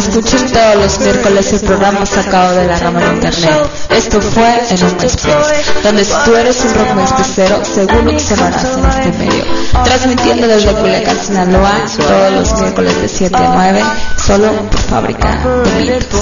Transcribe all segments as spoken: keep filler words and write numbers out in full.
escuchen todos los miércoles el programa sacado de la rama de internet. Esto fue en un MySpace, donde si tú eres un rock MySpacero, seguro que sonarás en este medio. Transmitiendo desde Culiacán, Sinaloa, todos los miércoles de siete a nueve, solo por Fábrica de Mitos.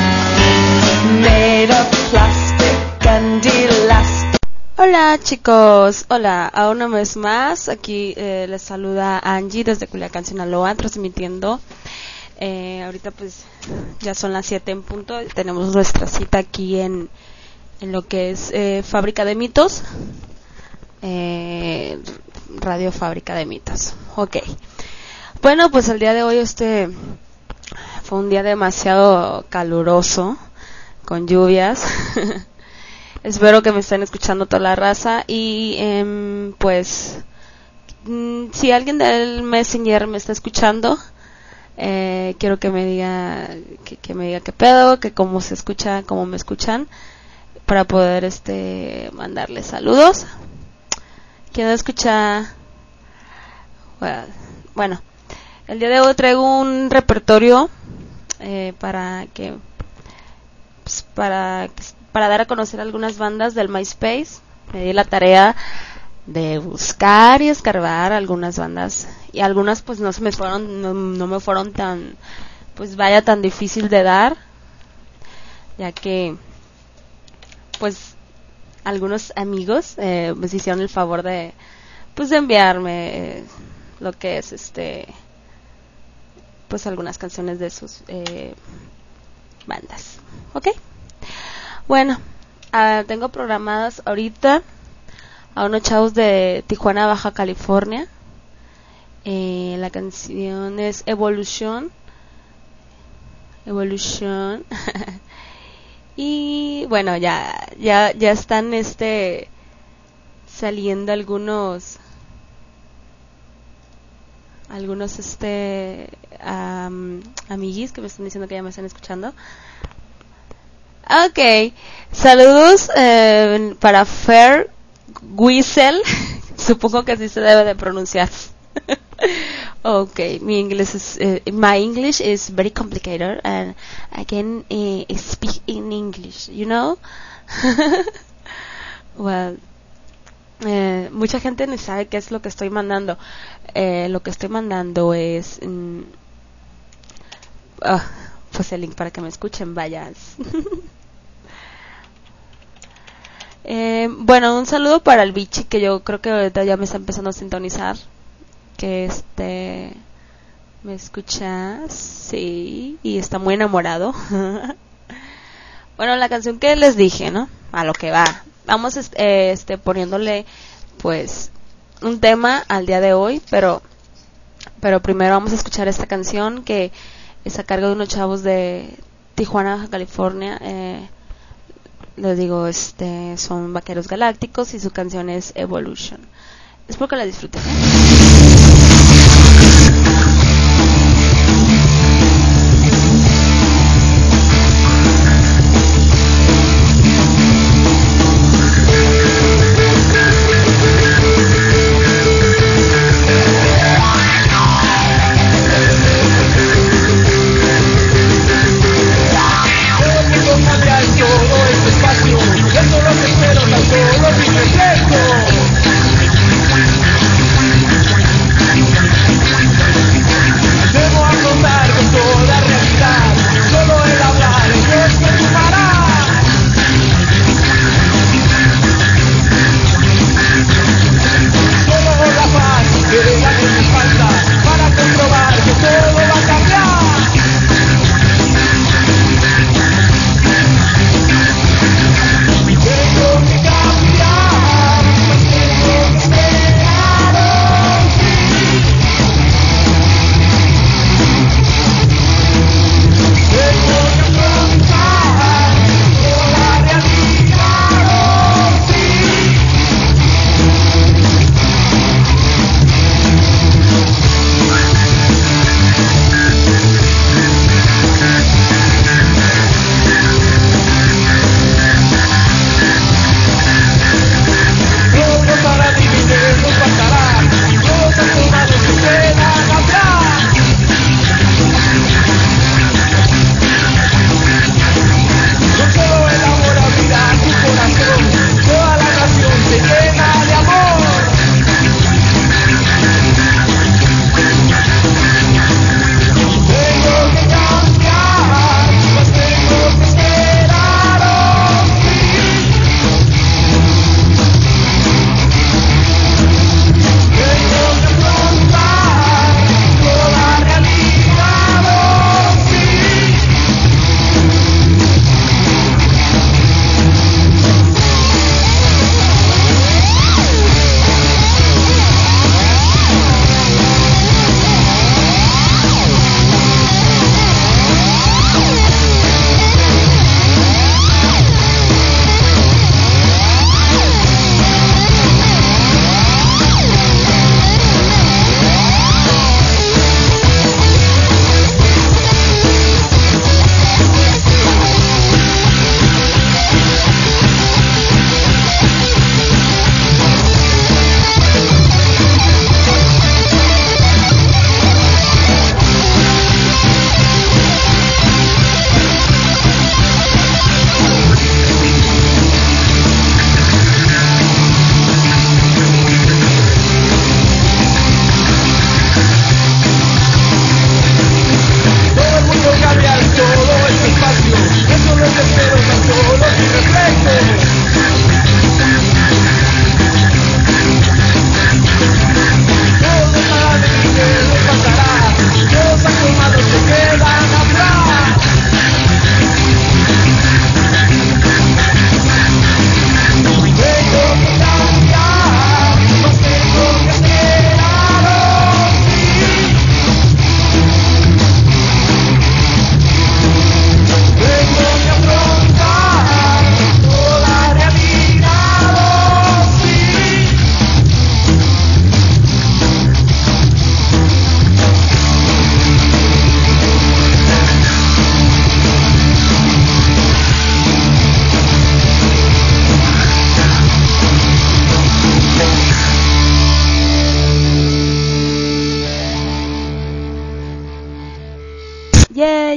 Hola chicos, hola, a una vez más, aquí eh, les saluda Angie desde Culiacán, Sinaloa, transmitiendo. Eh, ahorita pues ya son las siete en punto, tenemos nuestra cita aquí en, en lo que es eh, Fábrica de Mitos, eh, Radio Fábrica de Mitos. Ok, bueno, pues el día de hoy este fue un día demasiado caluroso, con lluvias. Espero que me estén escuchando toda la raza y eh, pues mm, si alguien del Messenger me está escuchando, eh, quiero que me diga que, que me diga qué pedo, que cómo se escucha, cómo me escuchan, para poder este mandarles saludos. ¿Quién escucha? Well, bueno, el día de hoy traigo un repertorio eh, para que pues, para que para dar a conocer algunas bandas del MySpace. Me di la tarea de buscar y escarbar algunas bandas y algunas pues no se me fueron no, no me fueron tan pues vaya tan difícil de dar, ya que pues algunos amigos eh, me hicieron el favor de pues de enviarme eh, lo que es este pues algunas canciones de sus eh, bandas. ¿Ok? Bueno, uh, tengo programadas ahorita a unos chavos de Tijuana, Baja California. Eh, la canción es Evolution. Evolution. Y bueno, ya, ya, ya están este saliendo algunos, algunos este um, amiguis que me están diciendo que ya me están escuchando. Ok, saludos eh, para Fair Whistle, supongo que así se debe de pronunciar. Ok, mi inglés es, uh, my English is very complicated and I can uh, speak in English, you know. Well, eh, mucha gente no sabe qué es lo que estoy mandando. Eh, lo que estoy mandando es, um, oh, pues el link para que me escuchen, vaya. Eh, bueno, un saludo para el bichi, que yo creo que ahorita ya me está empezando a sintonizar, que este me escucha, sí, y está muy enamorado. Bueno, la canción que les dije, ¿no? A lo que va. Vamos este, este poniéndole pues un tema al día de hoy, pero pero primero vamos a escuchar esta canción que es a cargo de unos chavos de Tijuana, Baja California. Eh, les digo, este son Vaqueros Galácticos y su canción es Evolution. Espero que la disfruten, ¿eh? Solo mi reflejo.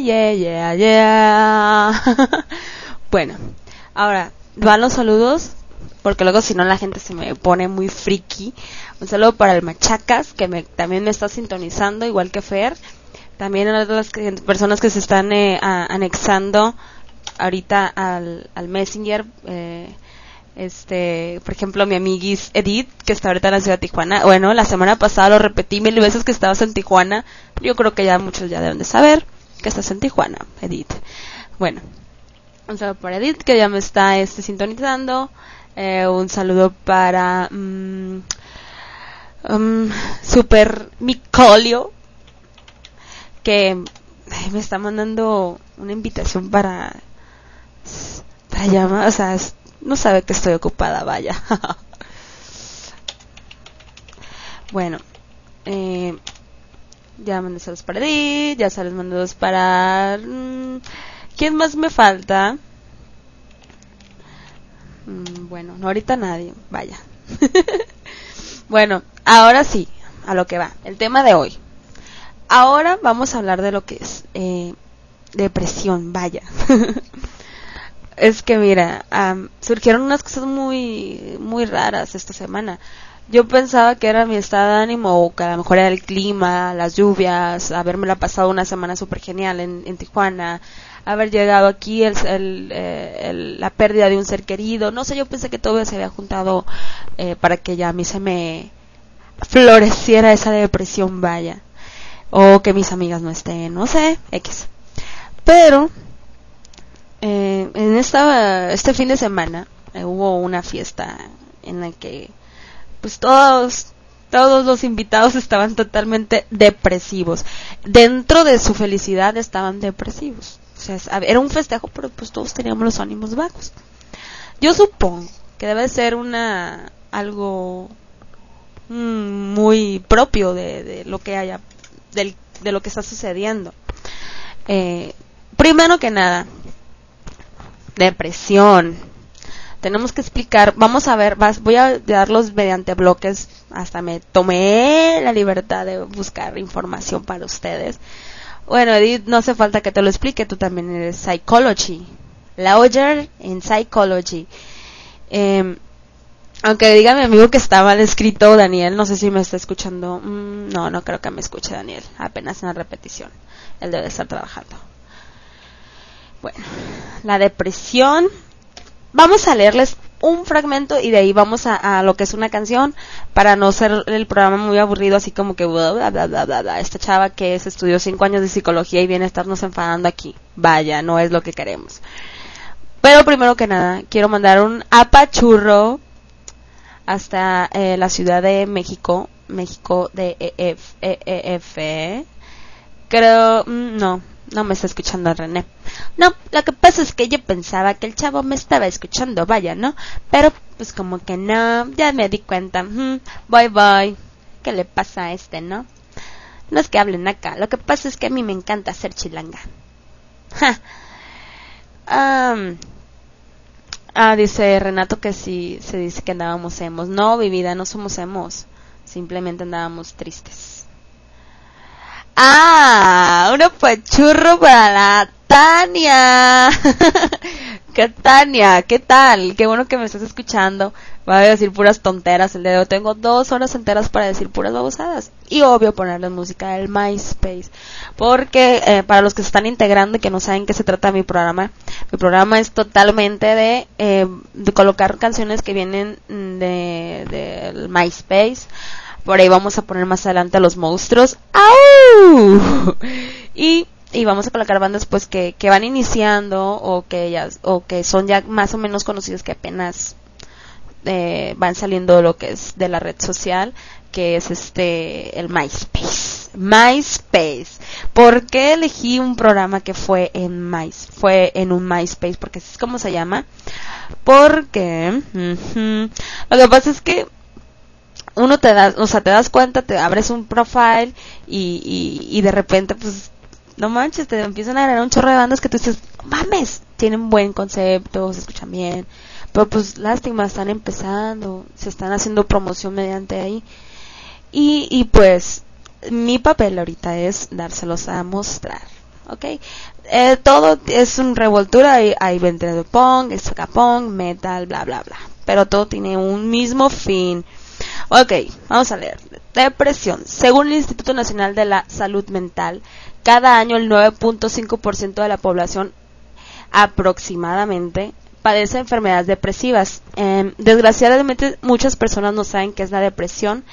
yeah, yeah, yeah. Bueno, ahora van los saludos, porque luego si no la gente se me pone muy friki. Un saludo para el Machacas, que me, también me está sintonizando, igual que Fer. También a las que, personas que se están eh, a, anexando ahorita al, al Messenger. Eh, este, por ejemplo, mi amiguis Edith, que está ahorita en la ciudad de Tijuana. Bueno, la semana pasada lo repetí mil veces que estabas en Tijuana. Yo creo que ya muchos ya deben de saber que estás en Tijuana, Edith. Bueno, un saludo para Edith, que ya me está este, sintonizando. Eh, un saludo para um, um, Super Micolio, que me está mandando una invitación para para llamar, o sea, es, no sabe que estoy ocupada, vaya. Bueno, eh, ya mandé saludos para Edith, ya saludos mandados para mmm, ¿quién más me falta? Mm, bueno, no ahorita nadie, vaya. Bueno, ahora sí, a lo que va, el tema de hoy. Ahora vamos a hablar de lo que es eh, depresión, vaya. Es que mira, um, surgieron unas cosas muy muy raras esta semana. Yo pensaba que era mi estado de ánimo, o que a lo mejor era el clima, las lluvias, habérmela pasado una semana súper genial en, en Tijuana, haber llegado aquí, el, el, eh, el, la pérdida de un ser querido, no sé, yo pensé que todo se había juntado eh, para que ya a mí se me floreciera esa depresión, vaya, o que mis amigas no estén, no sé, X. Pero eh, en esta este fin de semana eh, hubo una fiesta en la que pues todos todos los invitados estaban totalmente depresivos. Dentro de su felicidad estaban depresivos. O sea, era un festejo, pero pues todos teníamos los ánimos bajos. Yo supongo que debe ser una algo mmm, muy propio de, de lo que haya, del, de lo que está sucediendo. Eh, primero que nada, depresión. Tenemos que explicar, vamos a ver, vas, voy a darlos mediante bloques, hasta me tomé la libertad de buscar información para ustedes. Bueno, Edith, no hace falta que te lo explique, tú también eres psychology, lawyer en psychology. Eh, aunque diga mi amigo que está mal escrito, Daniel, no sé si me está escuchando, mm, no, no creo que me escuche Daniel, apenas en la repetición, él debe estar trabajando. Bueno, la depresión. Vamos a leerles un fragmento y de ahí vamos a, a lo que es una canción, para no ser el programa muy aburrido, así como que bla bla bla bla bla, bla. Esta chava que es, estudió cinco años de psicología y viene a estarnos enfadando aquí. Vaya, no es lo que queremos. Pero primero que nada, quiero mandar un apachurro hasta eh, la Ciudad de México, México de E F. Creo, mm, no. No me está escuchando René. No, lo que pasa es que yo pensaba que el chavo me estaba escuchando, vaya, ¿no? Pero pues como que no, ya me di cuenta. Mm, bye bye. ¿Qué le pasa a este, no? No es que hablen acá, lo que pasa es que a mí me encanta ser chilanga. Ja. Um, ah, dice Renato que sí, se dice que andábamos emos. No, mi vida, no somos emos. Simplemente andábamos tristes. Ah, un apachurro para la Tania. ¿Qué Tania? ¿Qué tal? Qué bueno que me estás escuchando. Voy a decir puras tonteras el día de hoy. Tengo dos horas enteras para decir puras babosadas. Y obvio ponerles música del MySpace. Porque eh, para los que se están integrando y que no saben qué se trata mi programa, mi programa es totalmente de, eh, de colocar canciones que vienen de del MySpace. Por ahí vamos a poner más adelante a los monstruos. ¡Au! Y, y vamos a colocar bandas pues que, que van iniciando o que ya, o que son ya más o menos conocidos, que apenas eh, van saliendo de lo que es de la red social, que es este el MySpace. MySpace. ¿Por qué elegí un programa que fue en My, fue en un MySpace? Porque así es como se llama. Porque uh-huh, lo que pasa es que uno te das, o sea, te das cuenta, te abres un profile y, y, y de repente, pues, no manches, te empiezan a agregar un chorro de bandas que tú dices, mames, tienen buen concepto, se escuchan bien, pero pues, lástima, están empezando, se están haciendo promoción mediante ahí, y, y pues, mi papel ahorita es dárselos a mostrar, ¿ok? Eh, todo es un revoltura, hay, hay de punk, ska punk, metal, bla bla bla, pero todo tiene un mismo fin. Ok, vamos a leer. Depresión. Según el Instituto Nacional de la Salud Mental, cada año el nueve punto cinco por ciento de la población aproximadamente padece enfermedades depresivas. Eh, desgraciadamente muchas personas no saben qué es la depresión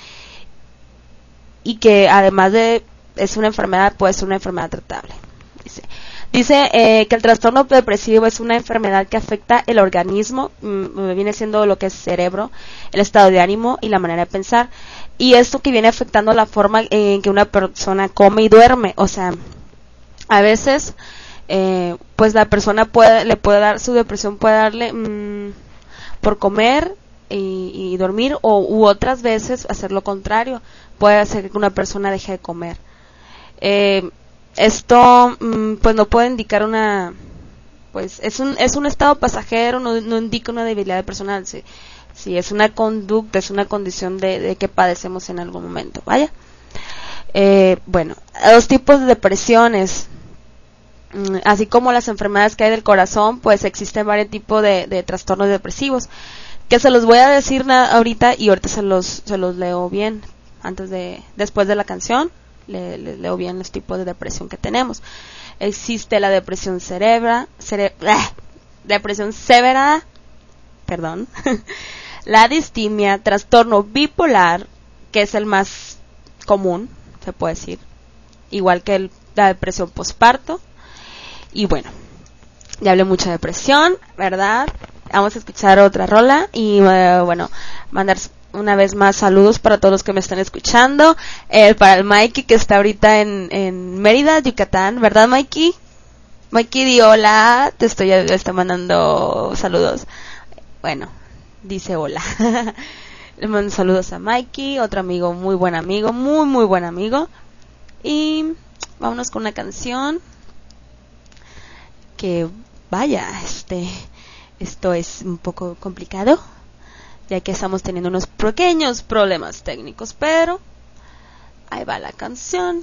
y que además de es una enfermedad, puede ser una enfermedad tratable. Dice, dice eh, que el trastorno depresivo es una enfermedad que afecta el organismo, mmm, viene siendo lo que es cerebro, el estado de ánimo y la manera de pensar, y esto que viene afectando la forma en que una persona come y duerme. O sea, a veces eh, pues la persona puede le puede dar, su depresión puede darle mmm, por comer y, y dormir, o u otras veces hacer lo contrario, puede hacer que una persona deje de comer. Eh, esto mmm, pues no puede indicar una, pues es un es un estado pasajero, no, no indica una debilidad personal, sí, sí es una conducta, es una condición de, de que padecemos en algún momento. Vaya, eh, bueno, los tipos de depresiones, mmm, así como las enfermedades que hay del corazón, pues existen varios tipos de, de trastornos depresivos que se los voy a decir na- ahorita y ahorita se los se los leo bien antes de después de la canción. Le, le, leo bien los tipos de depresión que tenemos. Existe la depresión cerebra, cere, ¡ah! depresión severa, perdón, la distimia, trastorno bipolar, que es el más común, se puede decir, igual que el, la depresión posparto. Y bueno, ya hablé mucho de depresión, ¿verdad? Vamos a escuchar otra rola y uh, bueno, mandar una vez más saludos para todos los que me están escuchando, eh, para el Mikey que está ahorita en, en Mérida, Yucatán, ¿verdad Mikey? Mikey di hola, te estoy le está mandando saludos. Bueno, dice hola. Le mando saludos a Mikey, otro amigo, muy buen amigo, muy muy buen amigo. Y vámonos con una canción que vaya, este esto es un poco complicado, ya que estamos teniendo unos pequeños problemas técnicos, pero ahí va la canción.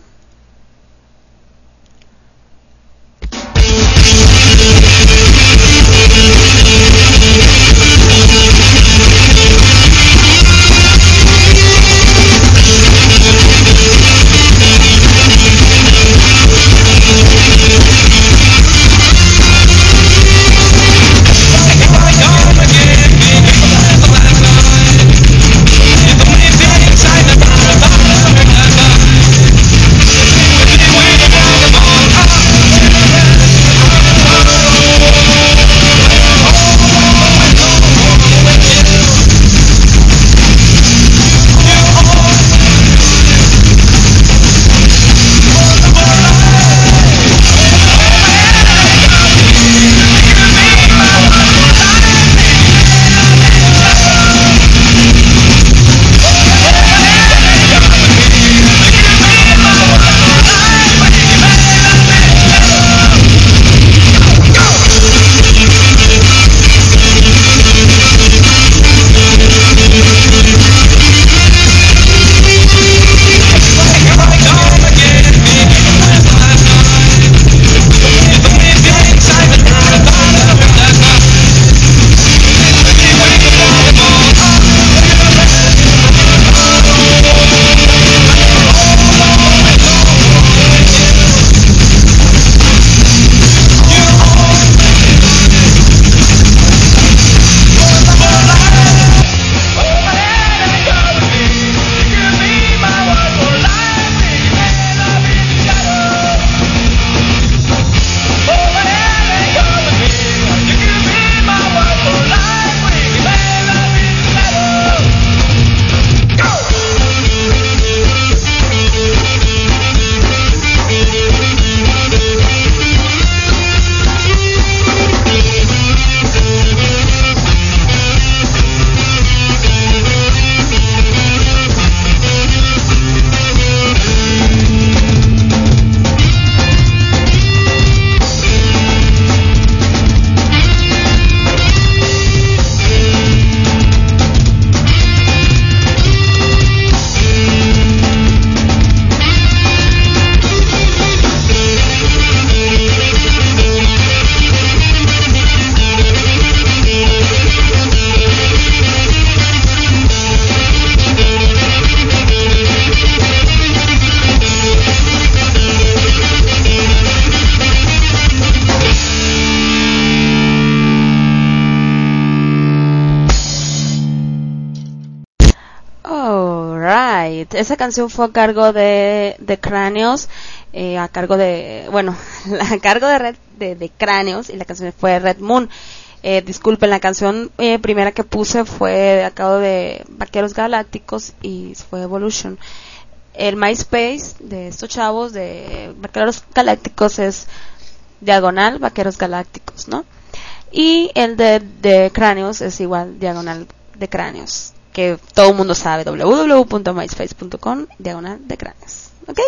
Alright, esa canción fue a cargo de, de Cráneos, eh, a cargo de, bueno, a cargo de, Red, de, de Cráneos, y la canción fue Red Moon. Eh, disculpen, la canción eh, primera que puse fue a cargo de Vaqueros Galácticos y fue Evolution. El MySpace de estos chavos de Vaqueros Galácticos es diagonal Vaqueros Galácticos, ¿no? Y el de, de Cráneos es igual diagonal de Cráneos, que todo el mundo sabe, doble u doble u doble u punto myspace punto com diagonal de Cráneos, ¿ok?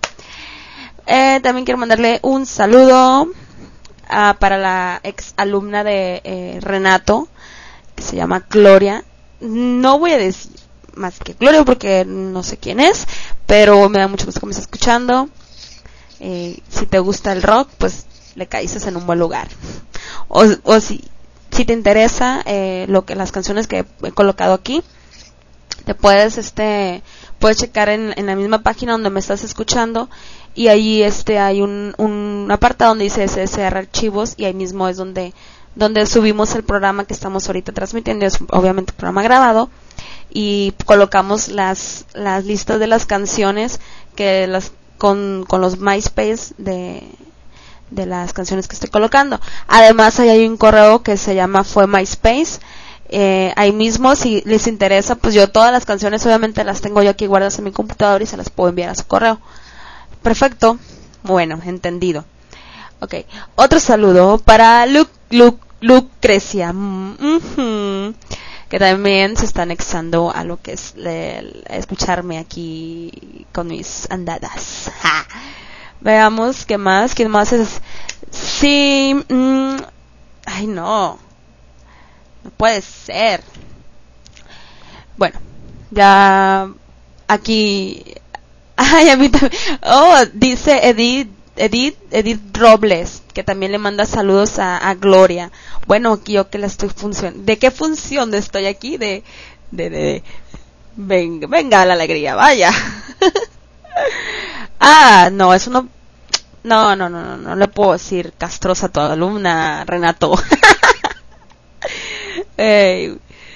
Eh, también quiero mandarle un saludo a, para la ex alumna de eh, Renato, que se llama Gloria. No voy a decir más que Gloria porque no sé quién es, pero me da mucho gusto que me esté escuchando. Eh, si te gusta el rock, pues le caíste en un buen lugar. O, o si, si te interesa eh, lo que las canciones que he colocado aquí, te puedes este puedes checar en, en la misma página donde me estás escuchando, y ahí este hay un, un apartado donde dice S S R archivos, y ahí mismo es donde donde subimos el programa que estamos ahorita transmitiendo. Es obviamente un programa grabado, y colocamos las las listas de las canciones que las con con los MySpace de de las canciones que estoy colocando. Además, ahí hay un correo que se llama Fue MySpace. Eh, ahí mismo, si les interesa, pues yo todas las canciones obviamente las tengo yo aquí guardadas en mi computador y se las puedo enviar a su correo. Perfecto. Bueno, entendido. Ok. Otro saludo para Lu- Lu- Lucrecia, mm-hmm, que también se está anexando a lo que es le, escucharme aquí con mis andadas. ¡Ja! Veamos qué más, quién más es. Sí, mmm, ay no, no puede ser. Bueno, ya aquí, ay a mí también. Oh, dice Edith, Edith, Edith Robles, que también le manda saludos a, a Gloria. Bueno, yo que la estoy funcionando. ¿De qué función estoy aquí? De, de, de, venga, venga la alegría, vaya. Ah, no, eso no, no, no, no, no, no le puedo decir castrosa a tu alumna, Renato. Hey.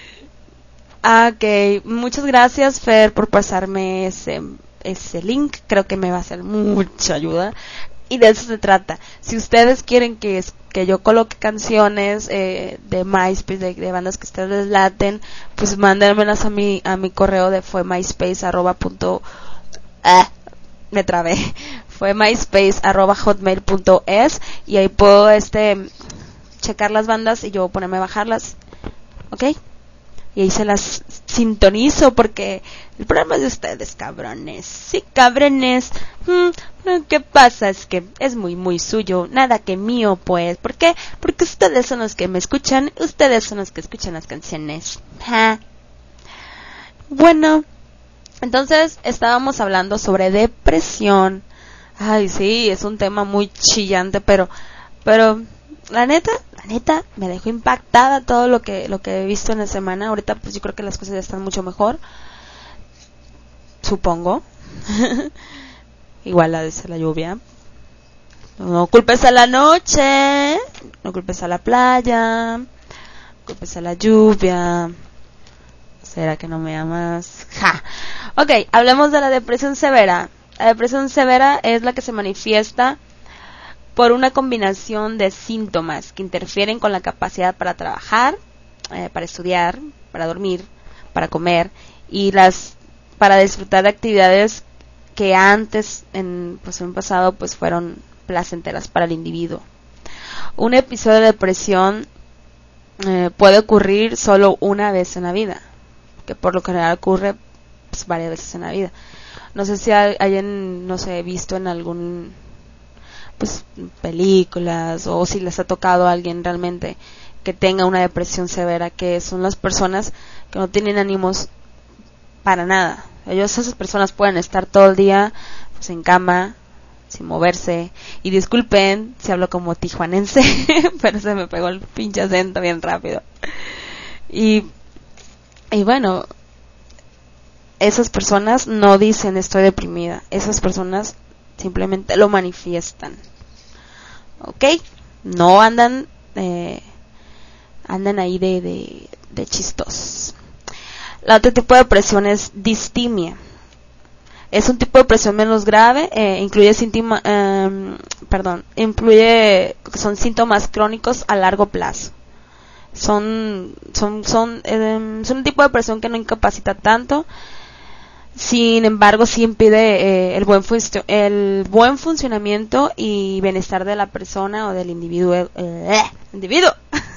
Ok, muchas gracias, Fer, por pasarme ese, ese link. Creo que me va a hacer mucha ayuda. Y de eso se trata. Si ustedes quieren que, que yo coloque canciones eh, de MySpace, de, de bandas que ustedes laten, pues mándenmelas a mi, a mi correo de fue myspace arroba punto, ah, me trabé, fue myspace arroba hotmail punto es, y ahí puedo este checar las bandas y yo ponerme a bajarlas, ¿ok? Y ahí se las sintonizo porque el programa es de ustedes, cabrones. Sí, cabrones. Hmm, lo que pasa es que es muy, muy suyo. Nada que mío, pues. ¿Por qué? Porque ustedes son los que me escuchan. Ustedes son los que escuchan las canciones. Ja. Bueno, entonces estábamos hablando sobre depresión. Ay, sí, es un tema muy chillante, pero... pero la neta, la neta, me dejó impactada todo lo que lo que he visto en la semana. Ahorita pues yo creo que las cosas ya están mucho mejor, supongo. Igual la de la lluvia. No culpes a la noche, no culpes a la playa, no culpes a la lluvia. ¿Será que no me amas? Ja. Ok, hablemos de la depresión severa. La depresión severa es la que se manifiesta por una combinación de síntomas que interfieren con la capacidad para trabajar, eh, para estudiar, para dormir, para comer y las para disfrutar de actividades que antes en pues en un pasado pues fueron placenteras para el individuo. Un episodio de depresión eh, puede ocurrir solo una vez en la vida, que por lo general ocurre pues, varias veces en la vida. No sé si hayan, no sé, visto en algún pues películas o si les ha tocado a alguien realmente que tenga una depresión severa, que son las personas que no tienen ánimos para nada. Ellos, esas personas pueden estar todo el día pues en cama sin moverse, y disculpen si hablo como tijuanense pero se me pegó el pinche acento bien rápido. Y y bueno, esas personas no dicen estoy deprimida, esas personas simplemente lo manifiestan, ¿ok? No andan eh, andan ahí de, de, de chistos. La otro tipo de depresión es distimia. Es un tipo de depresión menos grave, eh, incluye síntima, eh, perdón, incluye son síntomas crónicos a largo plazo. Son son son eh, son un tipo de depresión que no incapacita tanto. Sin embargo, sí impide eh, el buen fu- el buen funcionamiento y bienestar de la persona o del individuo. Eh, individuo.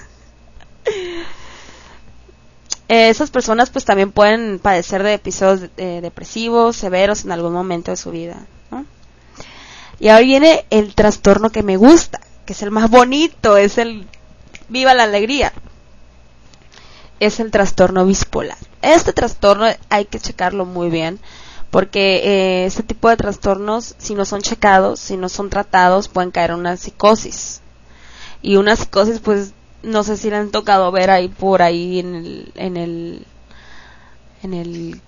Esas personas pues también pueden padecer de episodios eh, depresivos severos en algún momento de su vida, ¿no? Y ahora viene el trastorno que me gusta, que es el más bonito, es el viva la alegría. Es el trastorno bipolar. Este trastorno hay que checarlo muy bien, porque eh, este tipo de trastornos, si no son checados, si no son tratados, pueden caer en una psicosis. Y una psicosis pues no sé si le han tocado ver ahí por ahí en el en el en el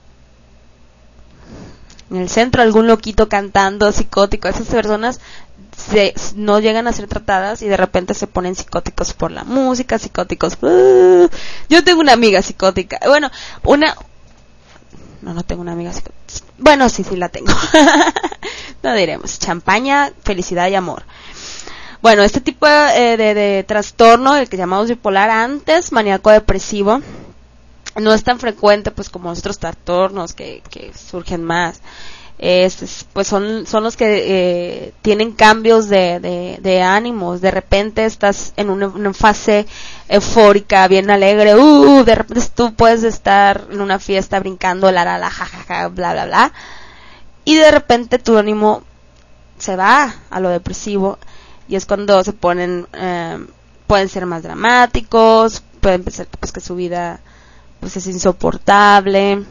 en el centro algún loquito cantando psicótico. Esas personas se, no llegan a ser tratadas y de repente se ponen psicóticos por la música, psicóticos. Uh, yo tengo una amiga psicótica. Bueno, una no no tengo una amiga psicótica. Bueno, sí sí la tengo. No diremos champaña, felicidad y amor. Bueno, este tipo de, de, de trastorno, el que llamamos bipolar antes, maníaco depresivo, no es tan frecuente pues como otros trastornos que, que surgen más. Es, es, pues son, son los que eh, tienen cambios de, de, de ánimos. De repente estás en una, una fase eufórica, bien alegre, uh, de repente tú puedes estar en una fiesta brincando, la la la, ja ja ja, bla bla bla, y de repente tu ánimo se va a lo depresivo. Y es cuando se ponen, eh, pueden ser más dramáticos, pueden pensar pues que su vida pues es insoportable,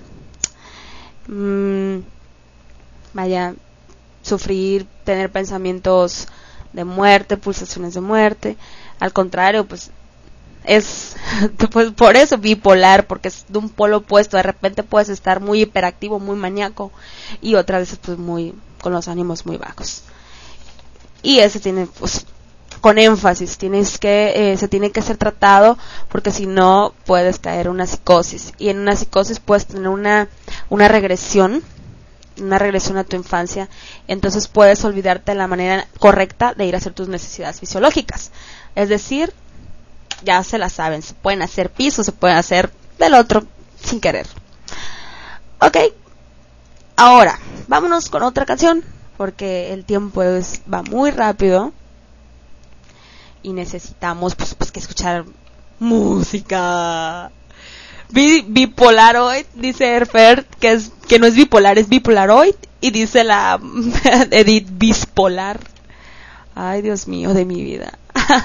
mm, vaya, sufrir, tener pensamientos de muerte, pulsaciones de muerte. Al contrario, pues es pues por eso bipolar, porque es de un polo opuesto. De repente puedes estar muy hiperactivo, muy maníaco, y otras veces pues muy con los ánimos muy bajos. Y ese tiene pues con énfasis tienes que eh, se tiene que ser tratado, porque si no puedes caer en una psicosis, y en una psicosis puedes tener una una regresión una regresión a tu infancia. Entonces puedes olvidarte de la manera correcta de ir a hacer tus necesidades fisiológicas. Es decir, ya se la saben, se pueden hacer pisos, se pueden hacer del otro sin querer. Ok, ahora vámonos con otra canción, porque el tiempo es, va muy rápido y necesitamos pues, pues que escuchar música. Bi- bipolaroid, dice Erfer, que es que no es bipolar, es bipolaroid, y dice la Edith bispolar. Ay, Dios mío de mi vida.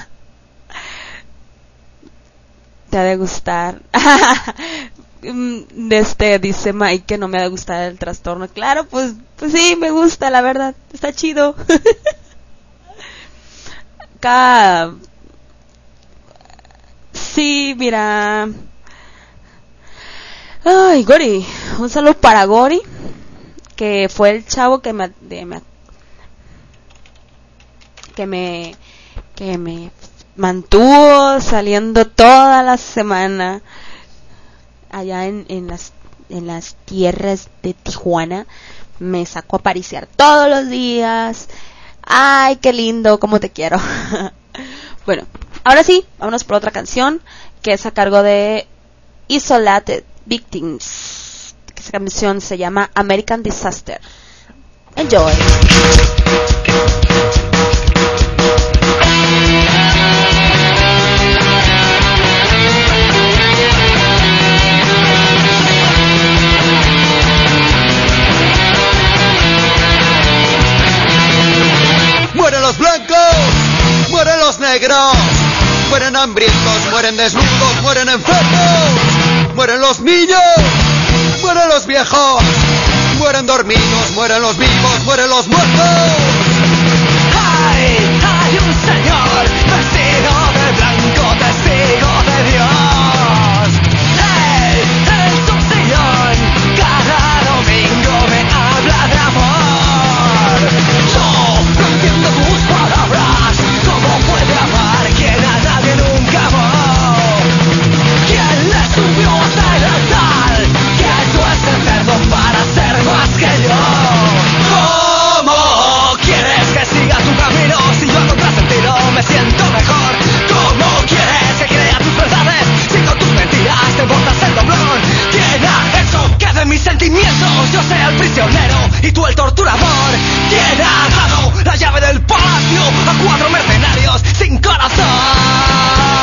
Te ha de gustar. Este dice Mike que no me ha de gustar el trastorno. Claro, pues pues sí, me gusta, la verdad. Está chido. Acá sí, mira. Ay, Gori, un saludo para Gori, que fue el chavo que me, de, me que me que me mantuvo saliendo toda la semana allá en, en las en las tierras de Tijuana. Me sacó a parisear todos los días. Ay, qué lindo, cómo te quiero. Bueno, ahora sí, vámonos por otra canción que es a cargo de Isolated Victims. Esa canción se llama American Disaster. Enjoy. Mueren los blancos, mueren los negros, mueren hambrientos, mueren desnudos, mueren enfermos, mueren los niños, mueren los viejos, mueren dormidos, mueren los vivos, mueren los muertos. ¡Hay, hay un señor vestido de blanco, testigo de Dios! Él, en su sillón, cada domingo me habla de amor. Yo no entiendo tus palabras, ¿cómo puede amar quien a nadie nunca amó? ¿Quién le subió hasta el altar? soy el prisionero y tú el torturador. ¿Quién ha dado la llave del palacio a cuatro mercenarios sin corazón?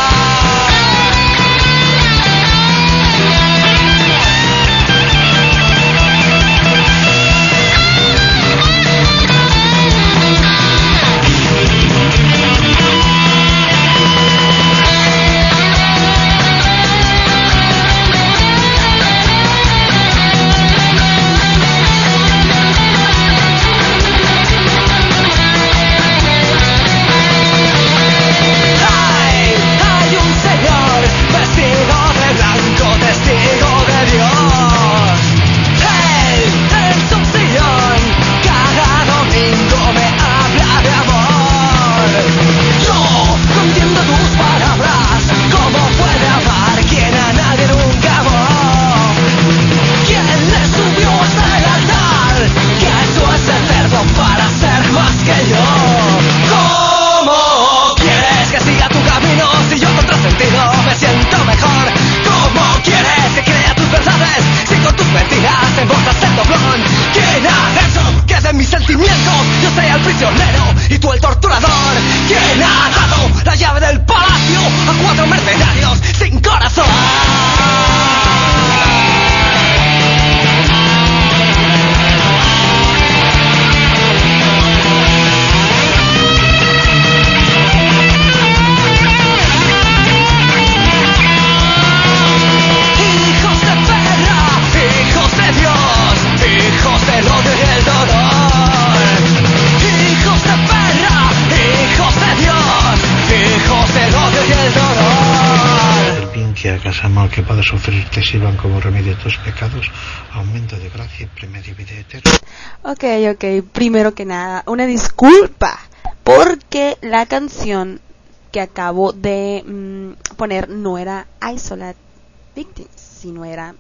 Que pueda sufrir te sirvan como remedio a tus pecados, aumento de gracia y premio de vida eterna. Ok, ok, primero que nada, una disculpa, porque la canción que acabo de mmm, poner no era Isolate Victims, sino era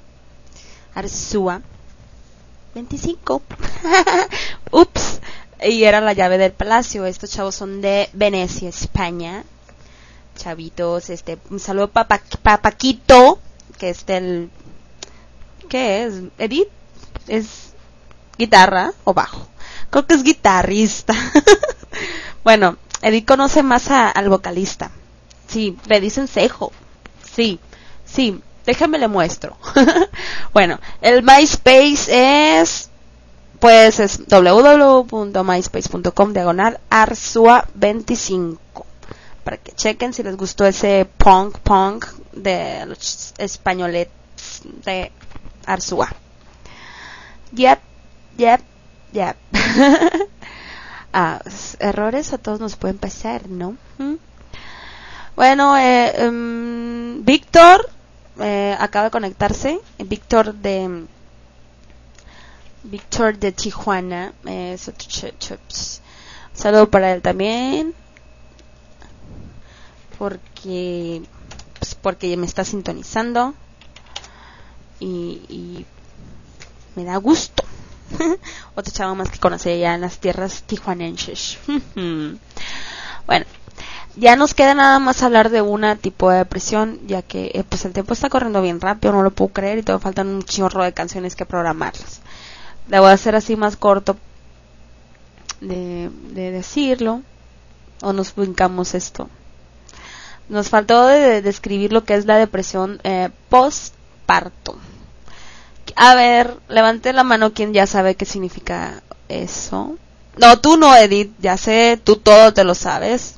Arzúa veinticinco. Ups, y era La llave del palacio. Estos chavos son de Venecia, España. Chavitos, este, un saludo para pa, pa, Paquito, que es del, ¿qué es? Edith, es guitarra o bajo, creo que es guitarrista. Bueno, Edith conoce más a, al vocalista, sí, le dicen cejo, sí, sí, déjame le muestro. Bueno, el MySpace es, pues es doble u doble u doble u punto myspace punto com diagonal Arzúa veinticinco. Para que chequen si les gustó ese punk punk de los españoles de Arzúa. Yep, yep, yep. Ah, errores a todos nos pueden pasar, ¿no? ¿Mm? Bueno, eh, um, Víctor eh, acaba de conectarse. Víctor de Víctor de Tijuana. Eh, saludo para él también. Porque pues porque me está sintonizando y, y me da gusto. Otro chavo más que conocí ya en las tierras tijuanenses. Bueno, ya nos queda nada más hablar de una tipo de depresión, ya que eh, pues el tiempo está corriendo bien rápido, no lo puedo creer, y todavía faltan un chorro de canciones que programarlas. La voy a hacer así más corto de, de decirlo, o nos brincamos esto. Nos faltó de describir lo que es la depresión eh, postparto. A ver, levante la mano quien ya sabe qué significa eso. No, tú no, Edith, ya sé, tú todo te lo sabes.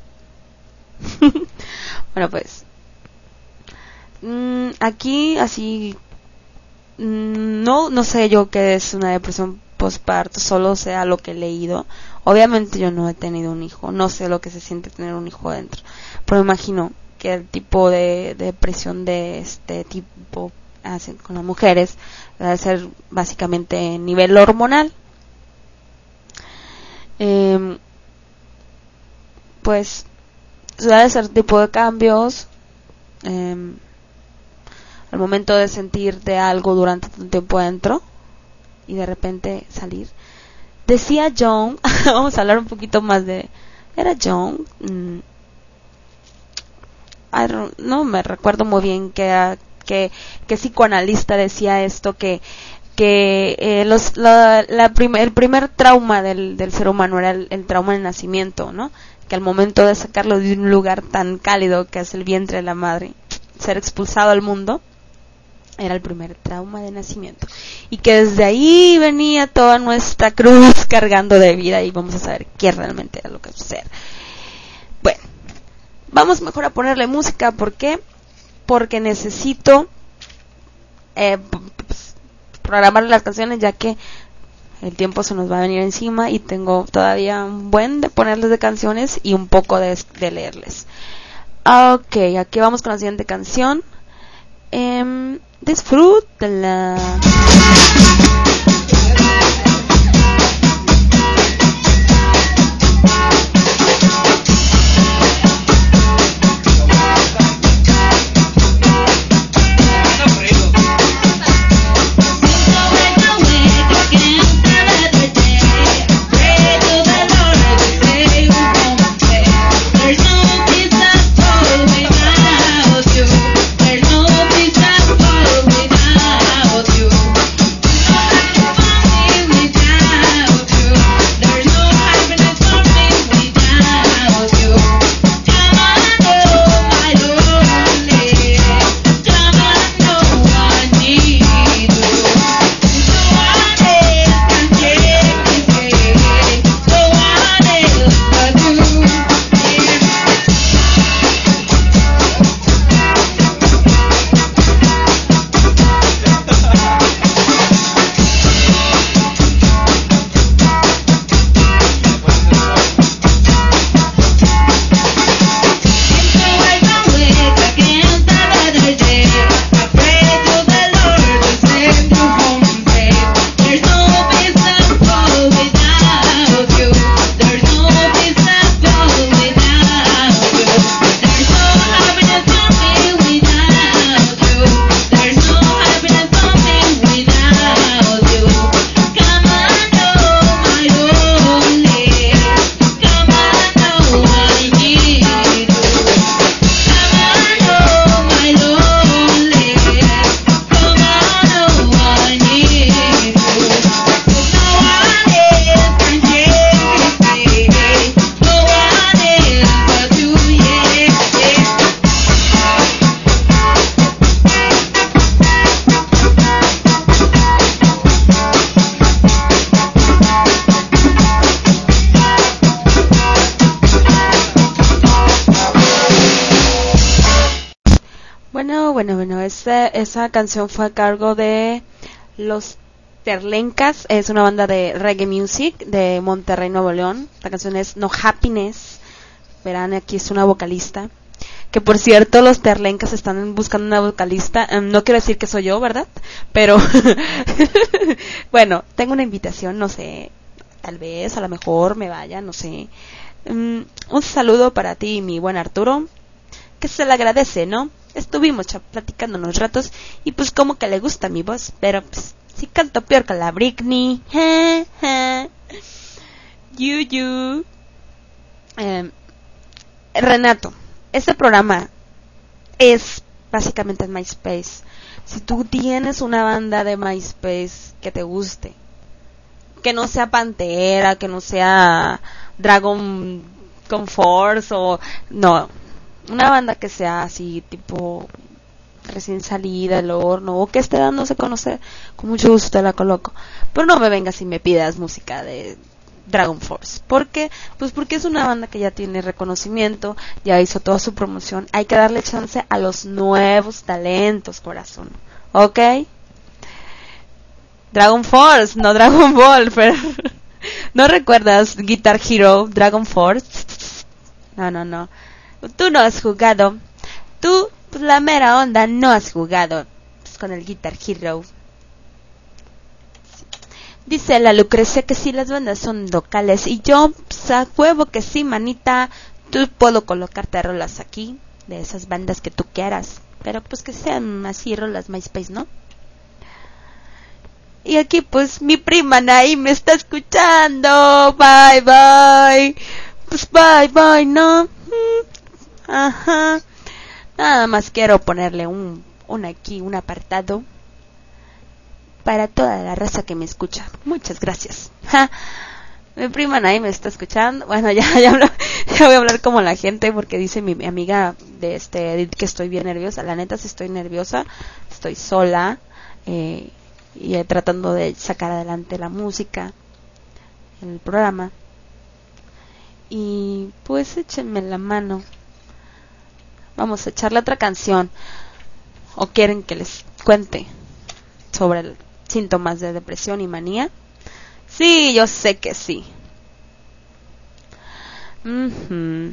Bueno, pues mmm, aquí así mmm, no no sé yo qué es una depresión postparto, solo sea lo que he leído. Obviamente yo no he tenido un hijo, no sé lo que se siente tener un hijo dentro, pero me imagino que el tipo de, de depresión de este tipo hacen con las mujeres debe ser básicamente nivel hormonal. Eh, pues suele ser tipo de cambios eh, al momento de sentirte algo durante un tiempo dentro y de repente salir. Decía Jung, vamos a hablar un poquito más de, era Jung, mm, no me recuerdo muy bien que, que, que psicoanalista decía esto, que que eh, los, la, la prim- el primer trauma del, del ser humano era el, el trauma del nacimiento, ¿no? Que al momento de sacarlo de un lugar tan cálido que es el vientre de la madre, ser expulsado al mundo, era el primer trauma de nacimiento. Y que desde ahí venía toda nuestra cruz cargando de vida, y vamos a saber qué realmente era lo que sucede. Bueno, vamos mejor a ponerle música. ¿Por qué? Porque necesito eh, pues, programar las canciones, ya que el tiempo se nos va a venir encima y tengo todavía un buen de ponerles de canciones y un poco de, de leerles. Ok, aquí vamos con la siguiente canción. Eh, disfrútala. Bueno, bueno, esa, esa canción fue a cargo de Los Terlencas. Es una banda de reggae music de Monterrey, Nuevo León. La canción es No Happiness. Verán, aquí es una vocalista. Que por cierto, los Terlencas están buscando una vocalista. Um, no quiero decir que soy yo, ¿verdad? Pero, bueno, tengo una invitación, no sé. Tal vez, a lo mejor me vaya, no sé. Um, un saludo para ti, mi buen Arturo. Que se le agradece, ¿no? Estuvimos platicando unos ratos y pues como que le gusta mi voz, pero pues sí canto peor que la Britney. Yuyu. Eh, Renato, este programa es básicamente en MySpace. Si tú tienes una banda de MySpace que te guste, que no sea Pantera, que no sea Dragon con Force o no, una banda que sea así tipo recién salida del horno o que esté dándose a conocer, con mucho gusto te la coloco, pero no me vengas y me pidas música de Dragon Force, porque pues porque es una banda que ya tiene reconocimiento, ya hizo toda su promoción. Hay que darle chance a los nuevos talentos, corazón, ¿ok? Dragon Force, no Dragon Ball, pero ¿no recuerdas Guitar Hero, Dragon Force? No, no, no. Tú no has jugado. Tú, pues la mera onda, no has jugado pues, con el Guitar Hero. Sí. Dice la Lucrecia que sí, las bandas son locales. Y yo, pues a huevo que sí, manita. Tú puedo colocarte rolas aquí, de esas bandas que tú quieras. Pero pues que sean así rolas MySpace, ¿no? Y aquí pues mi prima Naí me está escuchando. Bye, bye. Pues bye, bye, ¿no? Ajá. Nada más quiero ponerle un, un aquí, un apartado para toda la raza que me escucha. Muchas gracias. Ja. Mi prima Nay me está escuchando. Bueno, ya ya, hablo, ya voy a hablar como la gente, porque dice mi, mi amiga de este que estoy bien nerviosa. La neta sí estoy nerviosa, estoy sola eh, y eh, tratando de sacar adelante la música, el programa. Y pues échenme la mano. Vamos a echarle otra canción. ¿O quieren que les cuente sobre el síntomas de depresión y manía? Sí, yo sé que sí. Uh-huh.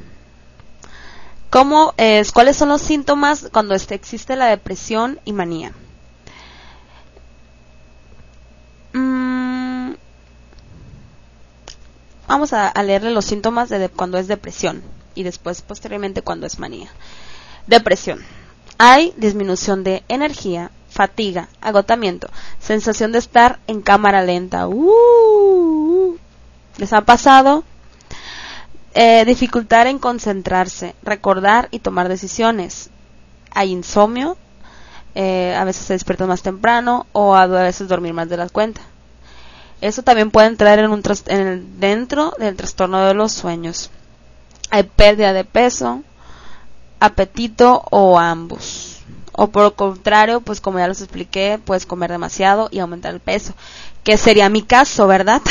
¿Cómo es? ¿Cuáles son los síntomas cuando este, existe la depresión y manía? Mm, vamos a, a leerle los síntomas de, de cuando es depresión y después posteriormente cuando es manía. Depresión. Hay disminución de energía, fatiga, agotamiento, sensación de estar en cámara lenta. Uh, ¿Les ha pasado? Eh, dificultad en concentrarse, recordar y tomar decisiones. Hay insomnio, eh, a veces se despierta más temprano o a veces dormir más de la cuenta. Eso también puede entrar en un tras- en el, dentro del trastorno de los sueños. Hay pérdida de peso, apetito o ambos. O por el contrario, pues como ya les expliqué, puedes comer demasiado y aumentar el peso, que sería mi caso, ¿verdad?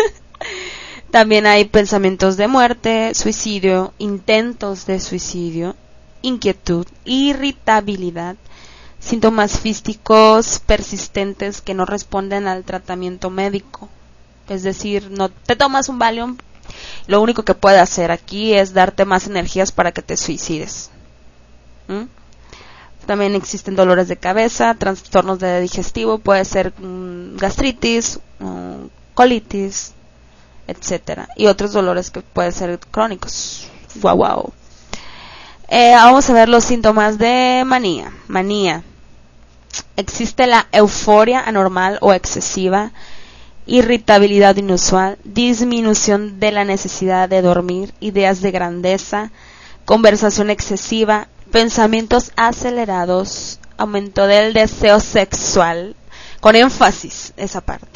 También hay pensamientos de muerte, suicidio, intentos de suicidio, inquietud, irritabilidad, síntomas físicos persistentes que no responden al tratamiento médico. Es decir, no te tomas un Valium, lo único que puede hacer aquí es darte más energías para que te suicides. ¿Mm? También existen dolores de cabeza, trastornos de digestivo, puede ser mmm, gastritis, mmm, colitis, etcétera, y otros dolores que pueden ser crónicos. Wow, wow. Eh, vamos a ver los síntomas de manía. Manía. Existe la euforia anormal o excesiva, irritabilidad inusual, disminución de la necesidad de dormir, ideas de grandeza, conversación excesiva, pensamientos acelerados, aumento del deseo sexual, con énfasis esa parte.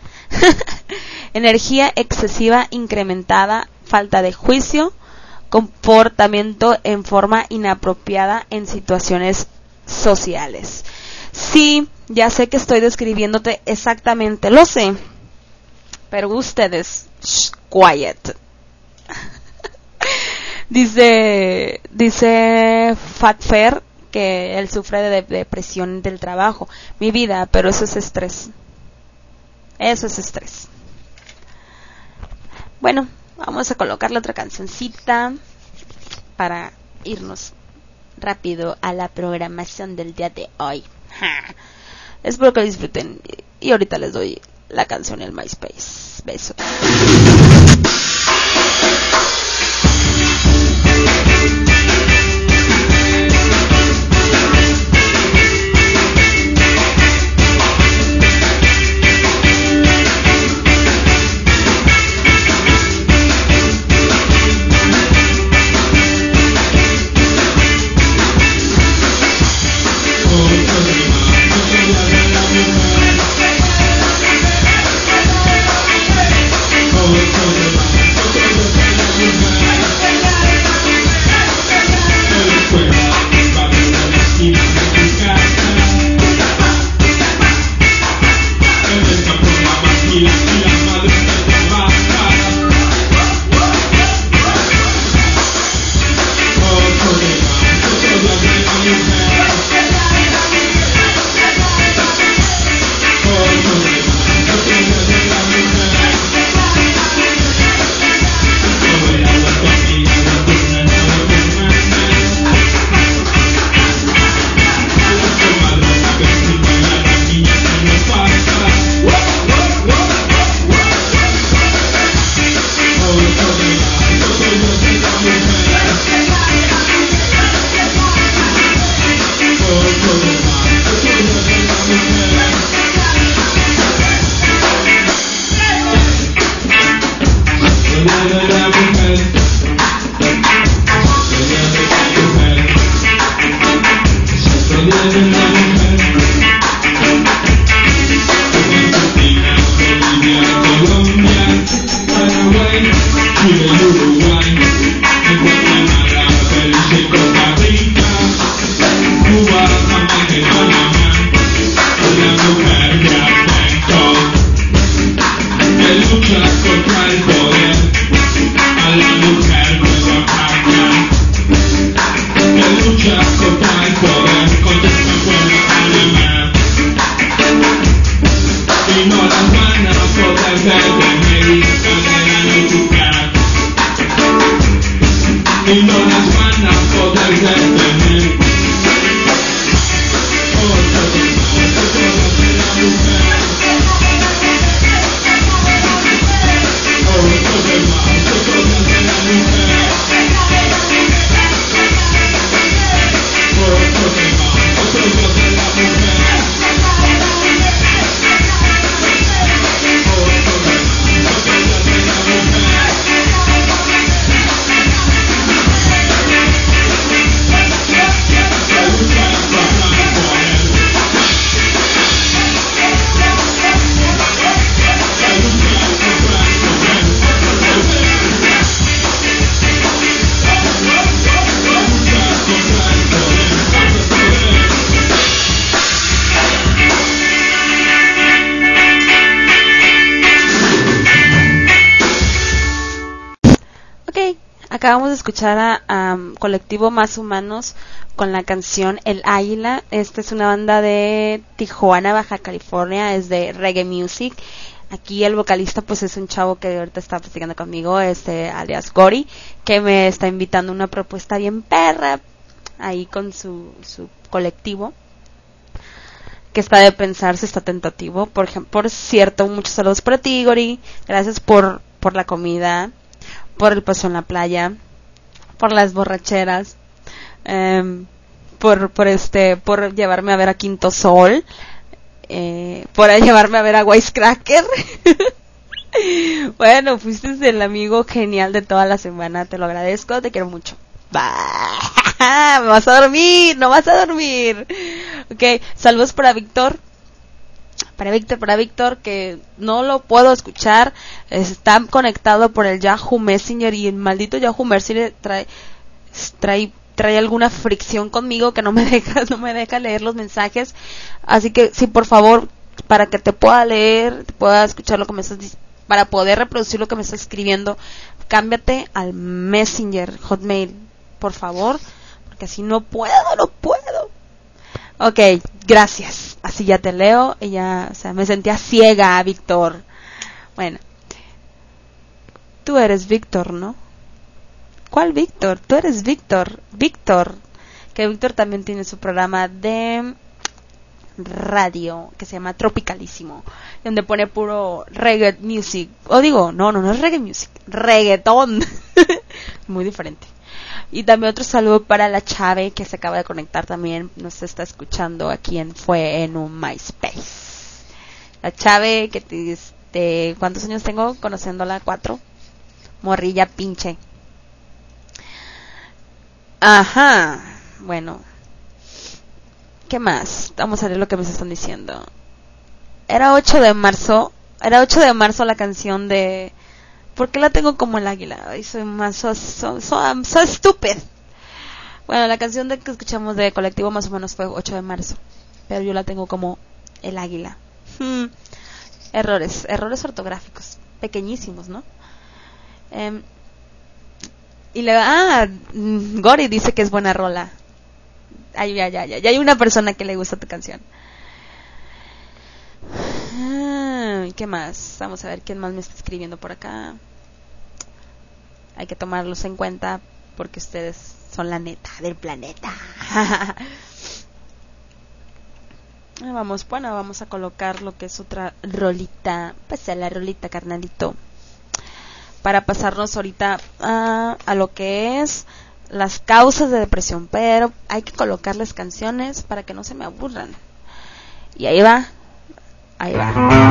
Energía excesiva incrementada, falta de juicio, comportamiento en forma inapropiada en situaciones sociales. Sí, ya sé que estoy describiéndote exactamente, lo sé, pero ustedes, shh, quiet. Dice, dice Fatfer que él sufre de depresión del trabajo. Mi vida, pero eso es estrés. Eso es estrés. Bueno, vamos a colocarle otra cancioncita para irnos rápido a la programación del día de hoy. Ja. Espero que lo disfruten y ahorita les doy la canción en el MySpace. Besos. We'll be right back. mujer de mí, de mujer. Y no nos van a poder detener. Otro de más, otro de la mujer. Otro de más, otro de la mujer. Otro de más, otro de la mujer. Acabamos de escuchar a, a Colectivo Más Humanos con la canción El Águila. Esta es una banda de Tijuana, Baja California, es de reggae music. Aquí el vocalista pues es un chavo que ahorita está platicando conmigo, este alias Gori, que me está invitando a una propuesta bien perra ahí con su, su colectivo, que está de pensarse, está tentativo. Por ejemplo, por cierto, muchos saludos para ti, Gori. Gracias por, por la comida, por el paso en la playa, por las borracheras, eh, por por este por llevarme a ver a Quinto Sol, eh, por llevarme a ver a Wisecracker. Bueno, fuiste el amigo genial de toda la semana, te lo agradezco, te quiero mucho. Bah, me vas a dormir, no vas a dormir. Ok, saludos para Víctor. Para Víctor, para Víctor, que no lo puedo escuchar, está conectado por el Yahoo Messenger y el maldito Yahoo Messenger trae, trae, trae alguna fricción conmigo que no me deja, no me deja leer los mensajes. Así que sí, por favor, para que te pueda leer, te pueda escuchar lo que me estás diciendo, para poder reproducir lo que me estás escribiendo, cámbiate al Messenger, Hotmail, por favor, porque así no puedo, no puedo. Ok, gracias. Así ya te leo. Y ya, o sea, me sentía ciega, Víctor. Bueno, tú eres Víctor, ¿no? ¿Cuál Víctor? Tú eres Víctor. Víctor. Que Víctor también tiene su programa de radio que se llama Tropicalísimo, donde pone puro reggae music. O digo, no, no, no es reggae music, reggaetón. Muy diferente. Y también otro saludo para la Chave, que se acaba de conectar también, nos está escuchando aquí en Fue en un MySpace. La Chave, que te, este, ¿cuántos años tengo conociéndola? Cuatro. Morrilla pinche. Ajá. Bueno, ¿qué más? Vamos a ver lo que me están diciendo. Era ocho de marzo. Era ocho de marzo la canción de... ¿Por qué la tengo como el águila? Ay, soy más... So, so, so, so stupid. Bueno, la canción de que escuchamos de Colectivo Más o menos fue ocho de marzo. Pero yo la tengo como el águila. Hmm. Errores. Errores ortográficos. Pequeñísimos, ¿no? Eh, y le... Ah, Gori dice que es buena rola. Ay, ya, ya, ya. Ya hay una persona que le gusta tu canción. ¿Qué más? Vamos a ver quién más me está escribiendo por acá. Hay que tomarlos en cuenta porque ustedes son la neta del planeta. Vamos, bueno, vamos a colocar lo que es otra rolita. Pasa la rolita, carnalito. Para pasarnos ahorita a, a lo que es las causas de depresión. Pero hay que colocarles canciones para que no se me aburran. Y ahí va. Ahí va.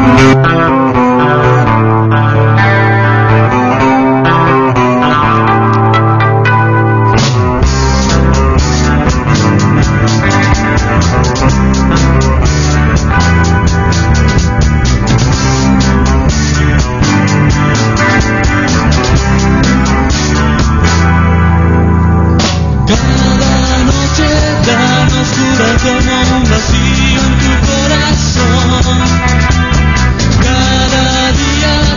Cada noche tan oscura como un vacío en tu corazón. Cada día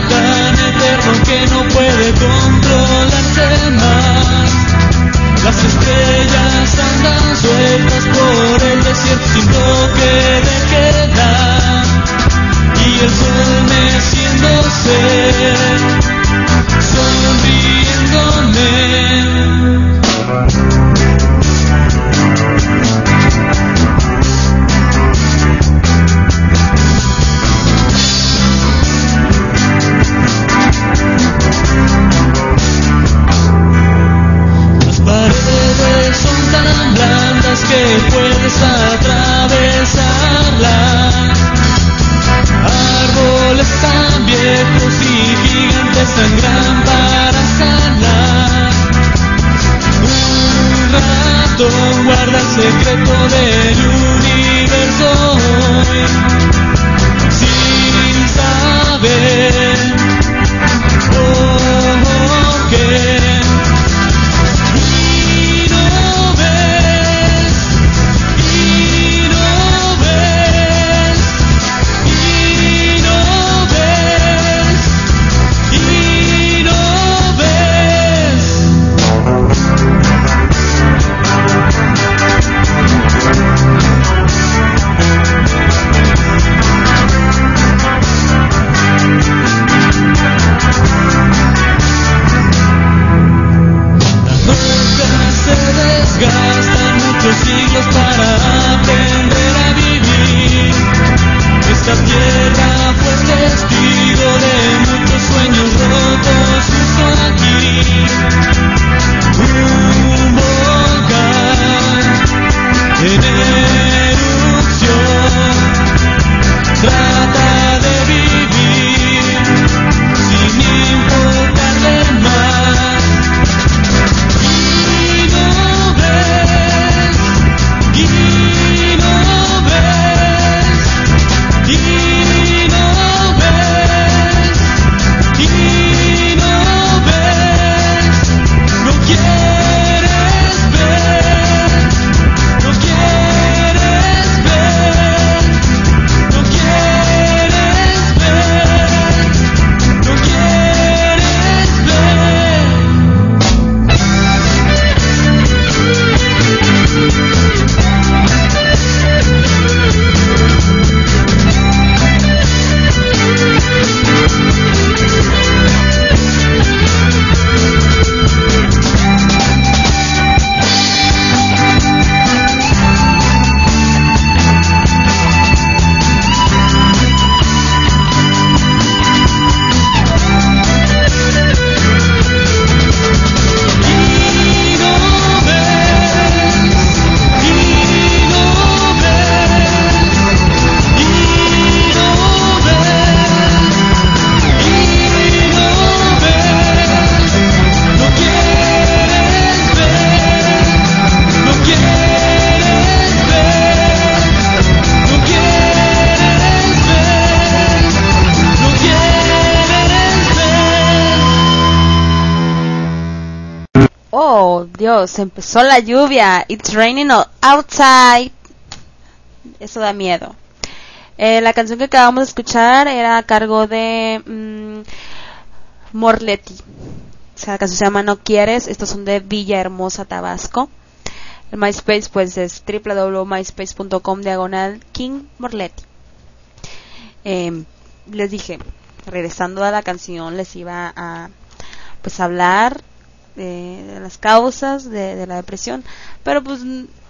Oh, Dios, empezó la lluvia. It's raining outside. Eso da miedo. Eh, la canción que acabamos de escuchar era a cargo de mmm, Morletti. O sea, la canción se llama No Quieres. Estos son de Villahermosa, Tabasco. El MySpace pues es doble u doble u doble u punto myspace punto com diagonal King Morletti. Eh, les dije, regresando a la canción, les iba a pues hablar de, de las causas de, de la depresión, pero pues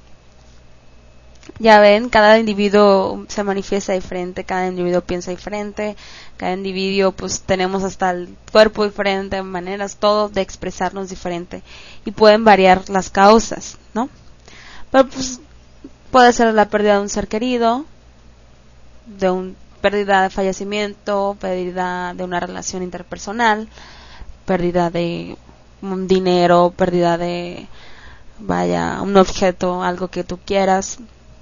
ya ven, cada individuo se manifiesta diferente, cada individuo piensa diferente, cada individuo pues tenemos hasta el cuerpo diferente, maneras, todo de expresarnos diferente, y pueden variar las causas, ¿no? Pero pues puede ser la pérdida de un ser querido, de un pérdida de fallecimiento, pérdida de una relación interpersonal, pérdida de un dinero, pérdida de, vaya, un objeto, algo que tú quieras.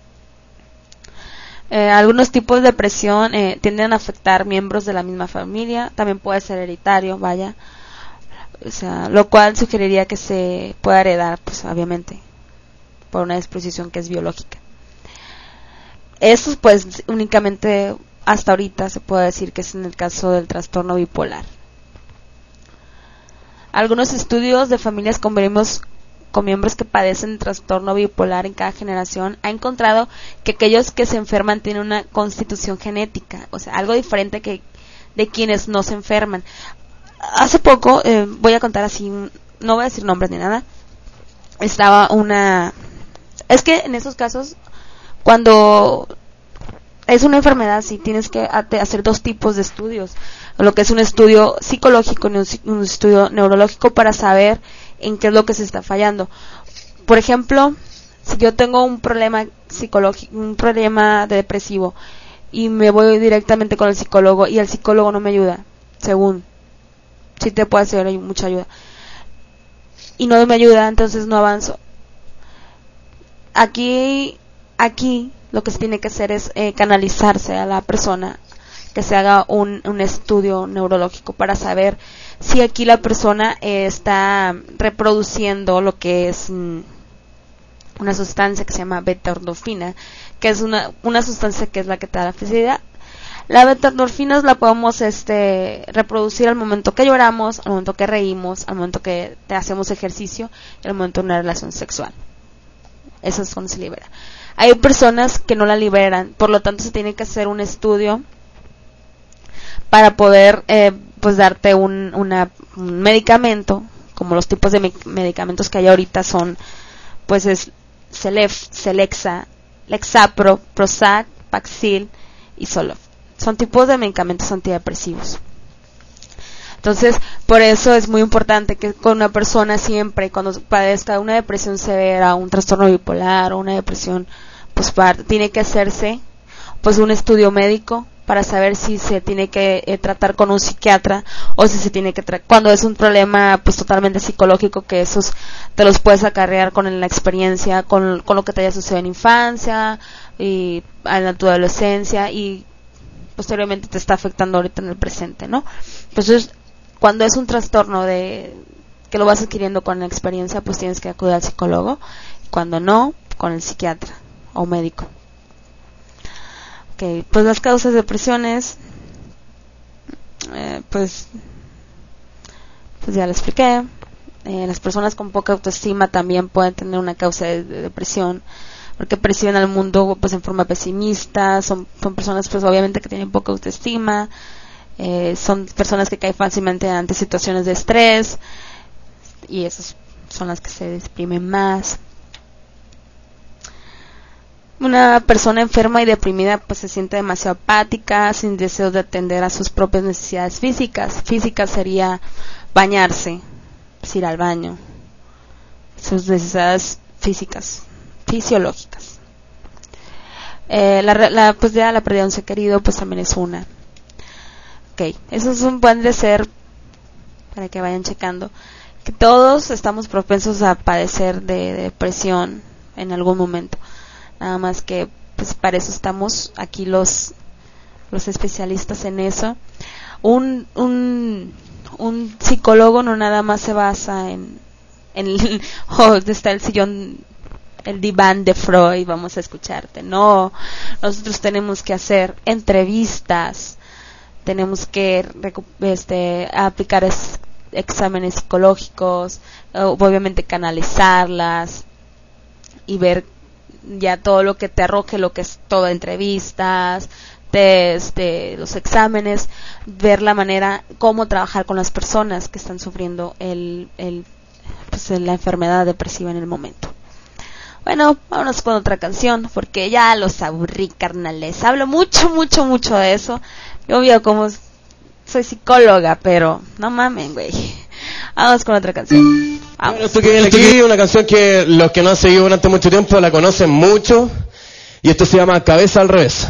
Eh, algunos tipos de depresión eh, tienden a afectar miembros de la misma familia, también puede ser hereditario, vaya, o sea, lo cual sugeriría que se pueda heredar, pues obviamente, por una disposición que es biológica. Eso pues únicamente hasta ahorita se puede decir que es en el caso del trastorno bipolar. Algunos estudios de familias con miembros, con miembros que padecen trastorno bipolar en cada generación han encontrado que aquellos que se enferman tienen una constitución genética, o sea, algo diferente que de quienes no se enferman. Hace poco, eh, voy a contar así, no voy a decir nombres ni nada, estaba una... Es que en esos casos, cuando es una enfermedad, sí tienes que hacer dos tipos de estudios, lo que es un estudio psicológico y un, un estudio neurológico para saber en qué es lo que se está fallando. Por ejemplo, si yo tengo un problema psicológico, un problema de depresivo, y me voy directamente con el psicólogo y el psicólogo no me ayuda, según, sí te puede hacer mucha ayuda, y no me ayuda, entonces no avanzo. Aquí, aquí lo que se tiene que hacer es eh, canalizarse a la persona, que se haga un, un estudio neurológico para saber si aquí la persona eh, está reproduciendo lo que es mm, una sustancia que se llama beta-endorfina, que es una, una sustancia que es la que te da la felicidad. La beta-endorfina la podemos este, reproducir al momento que lloramos, al momento que reímos, al momento que te hacemos ejercicio y al momento de una relación sexual. Eso es cuando se libera. Hay personas que no la liberan, por lo tanto se tiene que hacer un estudio para poder eh, pues darte un, una, un medicamento, como los tipos de me- medicamentos que hay ahorita son, pues es Celef, Celexa, Lexapro, Prozac, Paxil y Zoloft. Son tipos de medicamentos antidepresivos. Entonces, por eso es muy importante que con una persona siempre, cuando padezca una depresión severa, un trastorno bipolar o una depresión postparto, tiene que hacerse pues un estudio médico para saber si se tiene que eh, tratar con un psiquiatra o si se tiene que tra- cuando es un problema pues totalmente psicológico, que esos te los puedes acarrear con la experiencia, con, con lo que te haya sucedido en infancia y en tu adolescencia y posteriormente te está afectando ahorita en el presente, ¿no? Entonces, cuando es un trastorno de que lo vas adquiriendo con la experiencia, pues tienes que acudir al psicólogo, cuando no, con el psiquiatra o médico. Okay, pues las causas de depresiones, eh, pues, pues ya lo expliqué. Eh, las personas con poca autoestima también pueden tener una causa de, de depresión, porque perciben al mundo pues en forma pesimista. Son, son personas pues obviamente que tienen poca autoestima. Eh, son personas que caen fácilmente ante situaciones de estrés y esas son las que se deprimen más. Una persona enferma y deprimida pues se siente demasiado apática, sin deseos de atender a sus propias necesidades físicas. Físicas sería bañarse, pues ir al baño, sus necesidades físicas, fisiológicas. Eh, la, la, pues ya la pérdida de un ser querido pues también es una. Ok, esos son, pueden de ser, para que vayan checando, que todos estamos propensos a padecer de, de depresión en algún momento. Nada más que pues para eso estamos aquí los los especialistas en eso. Un un un psicólogo no nada más se basa en en, o está el sillón, el diván de Freud, vamos a escucharte. No, nosotros tenemos que hacer entrevistas, tenemos que este, aplicar es, exámenes psicológicos, obviamente canalizarlas y ver ya todo lo que te arroje, lo que es toda entrevistas, test, de los exámenes, ver la manera, cómo trabajar con las personas que están sufriendo el, el, pues, la enfermedad depresiva en el momento. Bueno, vámonos con otra canción, porque ya los aburrí, carnales. Hablo mucho, mucho, mucho de eso. Obvio, como soy psicóloga, pero no mamen, güey. Vamos con otra canción. Vamos. Bueno, esto que viene aquí, una canción que los que no han seguido durante mucho tiempo la conocen mucho, y esto se llama Cabeza al Revés.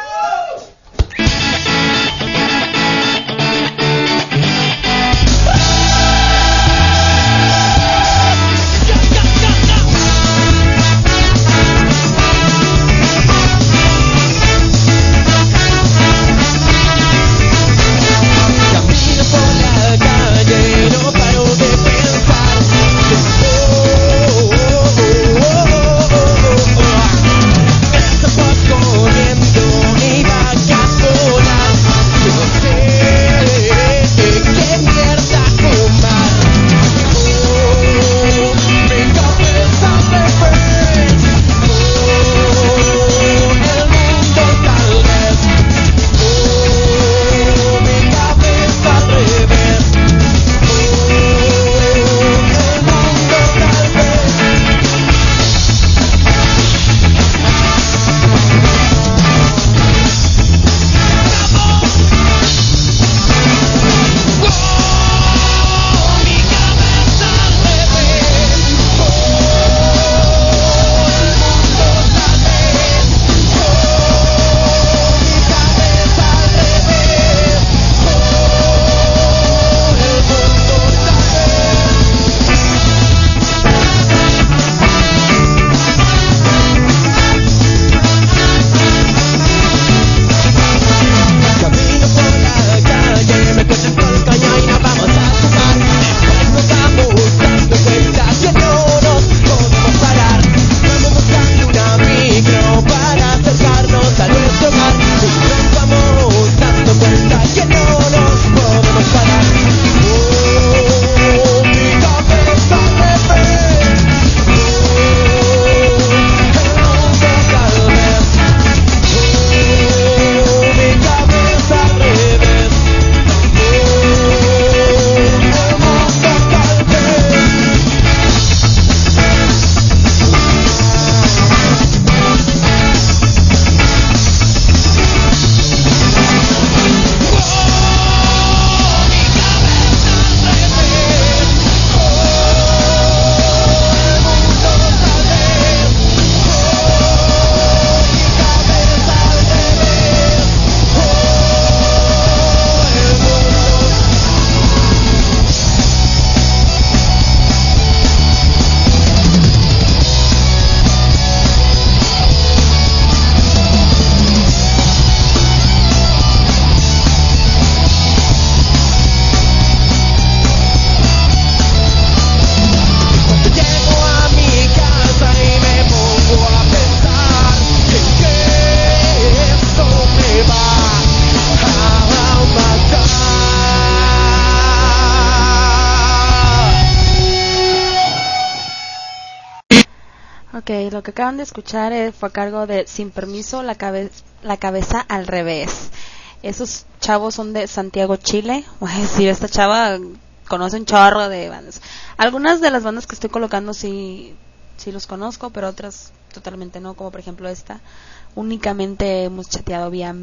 Ok, lo que acaban de escuchar eh, fue a cargo de Sin Permiso, la, cabe- la cabeza al revés. Esos chavos son de Santiago, Chile. Voy a decir, esta chava conoce un chorro de bandas. Algunas de las bandas que estoy colocando sí, sí los conozco, pero otras totalmente no, como por ejemplo esta. Únicamente hemos chateado vía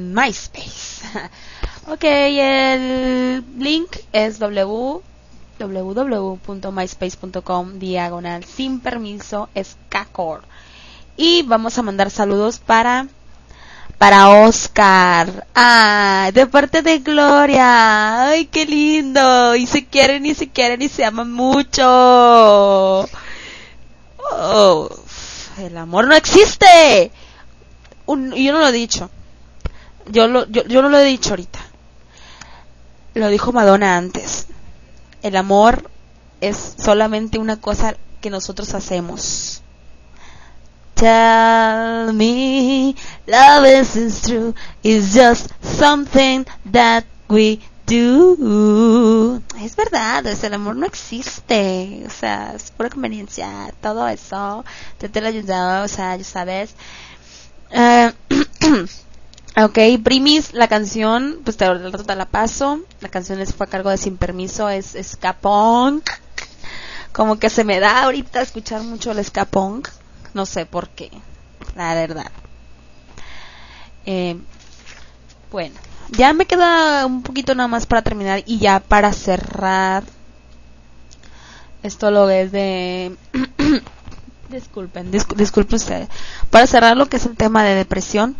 MySpace. Ok, el link es w w w punto myspace punto com diagonal sin permiso skcore. Y vamos a mandar saludos para para Oscar, ah, de parte de Gloria. Ay, qué lindo. Y se quieren y se quieren y se aman mucho. Oh, el amor no existe. Un, yo no lo he dicho. Yo lo yo, yo no lo he dicho ahorita. Lo dijo Madonna antes. El amor es solamente una cosa que nosotros hacemos. Tell me, love isn't true, it's just something that we do. Es verdad, es, el amor no existe, o sea, es pura conveniencia, todo eso, te te lo ayudó, o sea, ya sabes. Uh, ok, Primis, la canción, pues te, te, te la paso, la canción es, fue a cargo de Sin Permiso, es ska punk, como que se me da ahorita escuchar mucho el ska punk, no sé por qué, la verdad. Eh, bueno, ya me queda un poquito nada más para terminar y ya para cerrar. Esto lo es de... disculpen, disc- disculpen ustedes. Para cerrar lo que es el tema de depresión,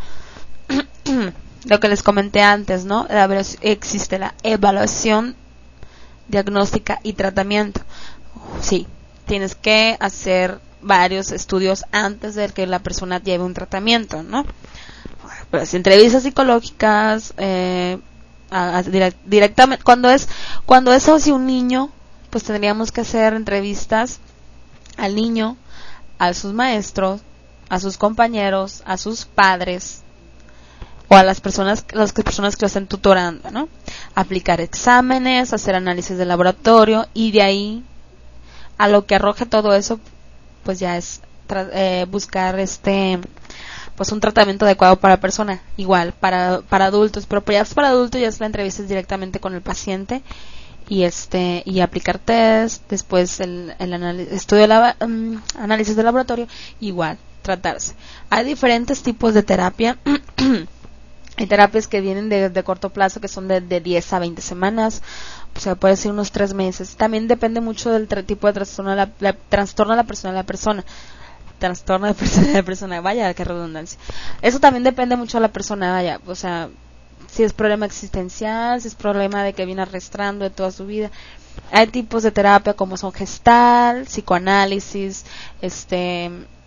lo que les comenté antes, ¿no? La, existe la evaluación diagnóstica y tratamiento. Sí, tienes que hacer varios estudios antes de que la persona lleve un tratamiento, ¿no? Pues entrevistas psicológicas, eh, a, a, direct, directamente, cuando es, cuando es así un niño, pues tendríamos que hacer entrevistas al niño, a sus maestros, a sus compañeros, a sus padres, o a las personas, las personas que lo estén tutorando, ¿no? Aplicar exámenes, hacer análisis de laboratorio, y de ahí, a lo que arroje todo eso, pues ya es tra- eh, buscar este pues un tratamiento adecuado para la persona, igual para para adultos, pero ya es para adultos, ya es la entrevista directamente con el paciente y este y aplicar test, después el, el anal- estudio la, um, análisis de laboratorio, igual tratarse. Hay diferentes tipos de terapia. Hay terapias que vienen de, de corto plazo, que son de, de diez a veinte semanas, o sea, puede ser unos tres meses. También depende mucho del tra- tipo de trastorno de la, la, trastorno de la persona de la persona. Trastorno de persona de la persona, vaya, qué redundancia. Eso también depende mucho de la persona, vaya, o sea, si es problema existencial, si es problema de que viene arrastrando de toda su vida. Hay tipos de terapia como son gestal, psicoanálisis, este,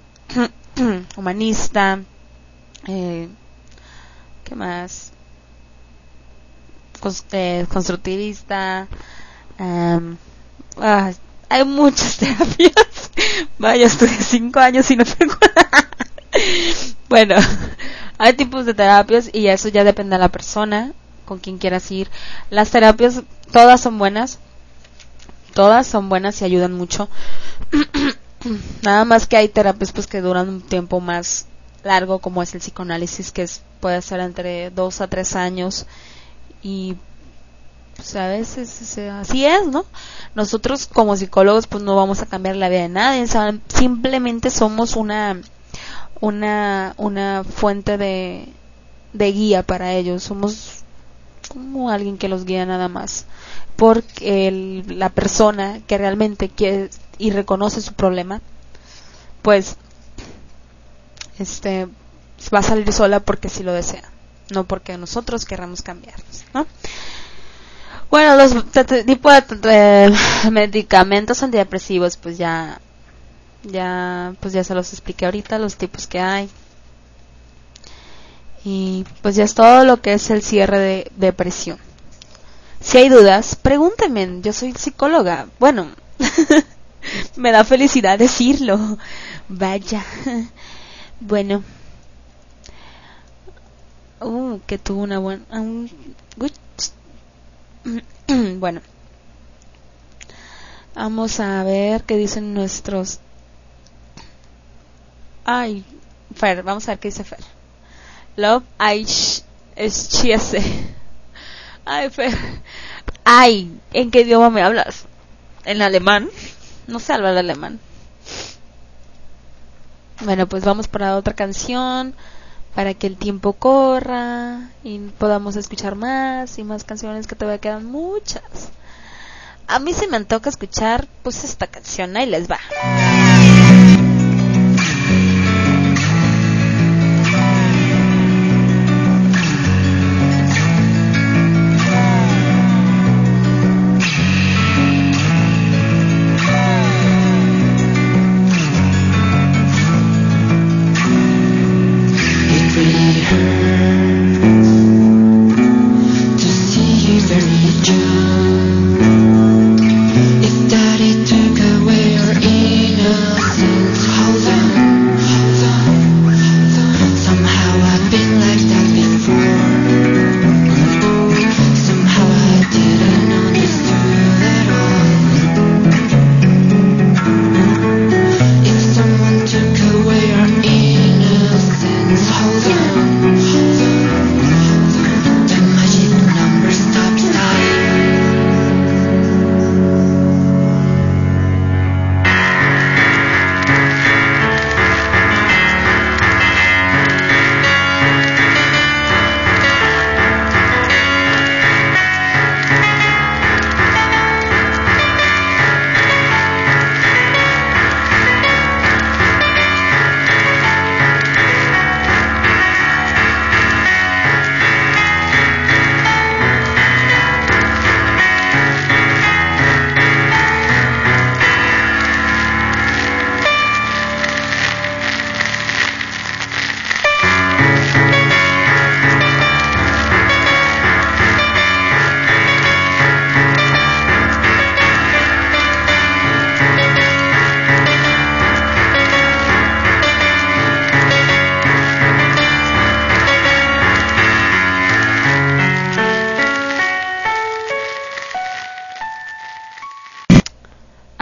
humanista, eh, ¿qué más? Cons- eh, constructivista. Um, ah, hay muchas terapias. Vaya, estudié cinco años y no tengo nada. Bueno, hay tipos de terapias y eso ya depende de la persona con quien quieras ir. Las terapias, todas son buenas. Todas son buenas y ayudan mucho. Nada más que hay terapias pues que duran un tiempo más largo, como es el psicoanálisis, que es, puede ser entre dos a tres años, y pues a veces o sea, así es, ¿no? Nosotros como psicólogos pues no vamos a cambiar la vida de nadie, ¿saben? Simplemente somos una una una fuente de de guía para ellos, somos como alguien que los guía nada más, porque el, la persona que realmente quiere y reconoce su problema, pues este va a salir sola porque sí lo desea, no porque nosotros querramos cambiarlos, ¿no? Bueno, los t- t- tipos de, de medicamentos antidepresivos, pues ya ya pues ya se los expliqué ahorita, los tipos que hay, y pues ya es todo lo que es el cierre de depresión. Si hay dudas, pregúntenme, yo soy psicóloga. Bueno, me da felicidad decirlo. Vaya. Bueno. Uh, que tuvo una buena... Um, bueno. Vamos a ver qué dicen nuestros... Ay, Fer, vamos a ver qué dice Fer. Love, ay, es chiese. Ay, Fer. Ay, ¿en qué idioma me hablas? ¿En alemán? No sé hablar alemán. Bueno, pues vamos para otra canción, para que el tiempo corra y podamos escuchar más y más canciones, que todavía quedan muchas. A mí se me antoja escuchar pues esta canción, ahí les va. If daddy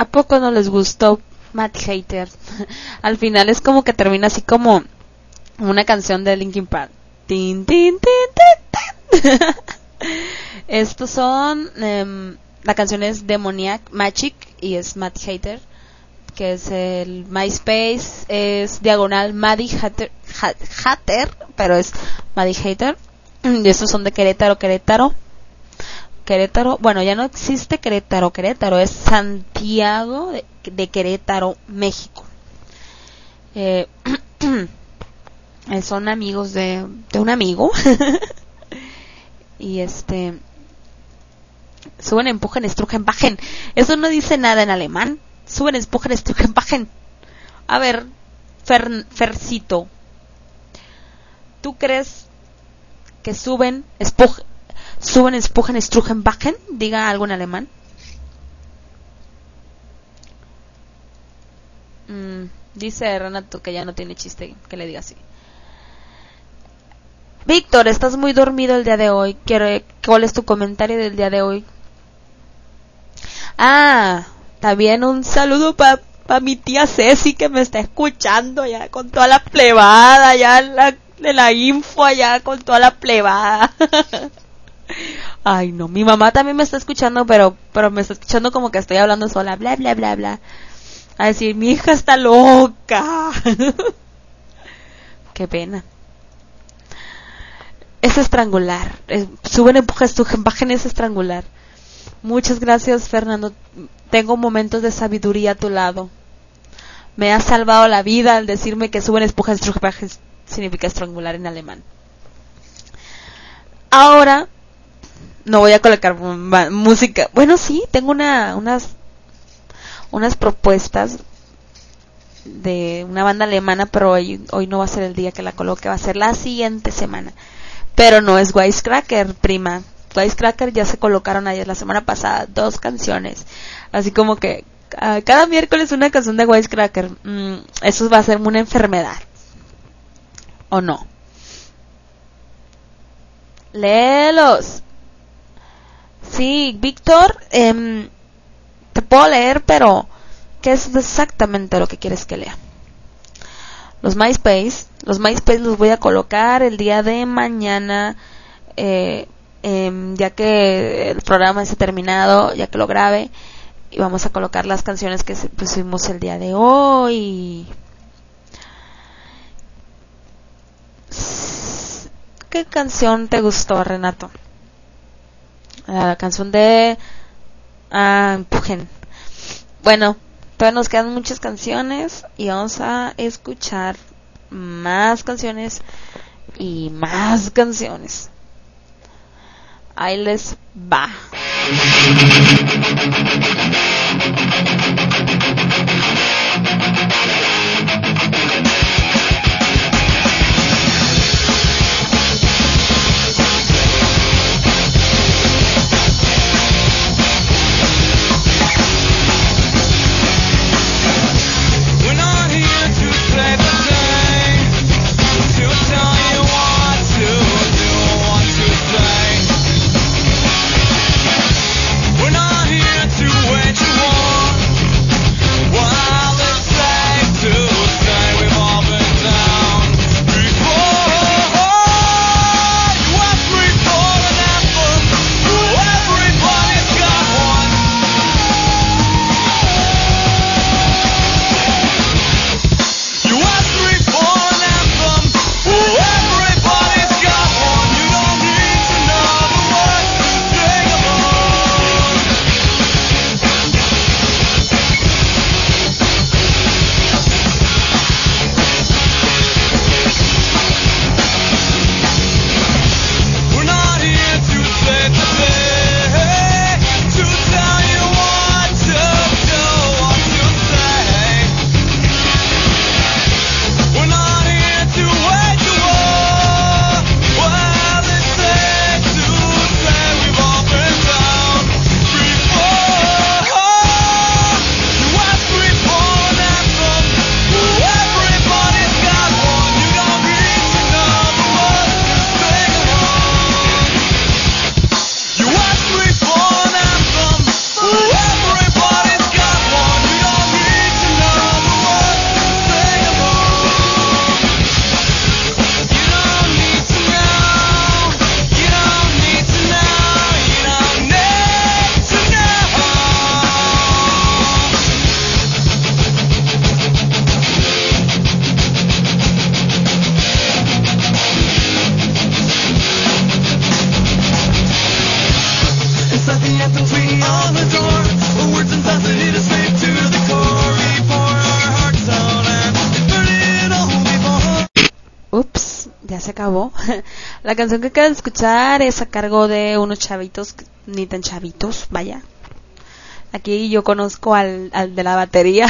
¿A poco no les gustó Mad Hater? Al final es como que termina así como una canción de Linkin Park. Tin, tin, tin, tin, tin. Estos son um, la canción es Demoniac Magic y es Mad Hater, que es el MySpace, es diagonal Maddie Hater, Hater, pero es Maddie Hater. Y estos son de Querétaro, Querétaro. Querétaro, bueno, ya no existe Querétaro, Querétaro, es Santiago de, de Querétaro, México. Eh, son amigos de, de un amigo. Y este suben, empujen, estrujen, bajen. Eso no dice nada en alemán. Suben, empujen, estrujen, bajen. A ver, Fer, Fercito, ¿tú crees que suben, empujen, suben, empujen, estrujen, bajen? Diga algo en alemán. Mm, dice Renato que ya no tiene chiste que le diga así. Víctor, estás muy dormido el día de hoy. Quiero, ¿cuál es tu comentario del día de hoy? Ah, también un saludo para pa mi tía Ceci, que me está escuchando allá con toda la plebada, allá en la, de la info, allá con toda la plebada. Ay, no, mi mamá también me está escuchando, pero pero me está escuchando como que estoy hablando sola, bla, bla, bla, bla. A decir, mi hija está loca. Qué pena. Es estrangular. Eh, suben, empujan, estrujen, bajen, es estrangular. Muchas gracias, Fernando. Tengo momentos de sabiduría a tu lado. Me has salvado la vida al decirme que suben, empujan, estrujen, bajen significa estrangular en alemán. Ahora no voy a colocar música. Bueno, sí, tengo una unas unas propuestas de una banda alemana, pero hoy, hoy no va a ser el día que la coloque, va a ser la siguiente semana. Pero no es Wisecracker, prima. Wisecracker ya se colocaron ayer, la semana pasada, dos canciones. Así como que uh, cada miércoles una canción de Wisecracker. Mm, eso va a ser una enfermedad. ¿O no? Léelos. Sí, Víctor, eh, te puedo leer, pero ¿qué es exactamente lo que quieres que lea? Los MySpace, los MySpace los voy a colocar el día de mañana, eh, eh, ya que el programa esté terminado, ya que lo grabe, y vamos a colocar las canciones que pusimos el día de hoy. ¿Qué canción te gustó, Renato? La canción de ah, Empujen. Bueno, todavía nos quedan muchas canciones y vamos a escuchar más canciones y más canciones. Ahí les va. We're not here to se acabó. La canción que acabas de escuchar es a cargo de unos chavitos, ni tan chavitos, vaya. Aquí yo conozco al, al de la batería.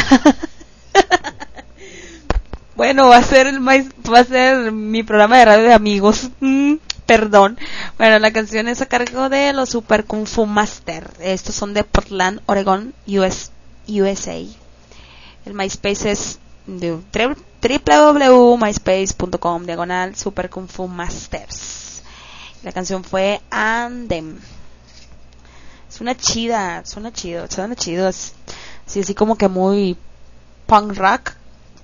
Bueno, va a ser el más, va a ser mi programa de radio de amigos. Mm, perdón. Bueno, la canción es a cargo de los Super Kung Fu Master. Estos son de Portland, Oregon, U S, U S A. El MySpace es de doble u doble u doble u punto myspace punto com diagonal Super Kung Fu Masters. La canción fue Andem. Suena chida, suena chido, suena chido. Es, sí, así como que muy punk rock.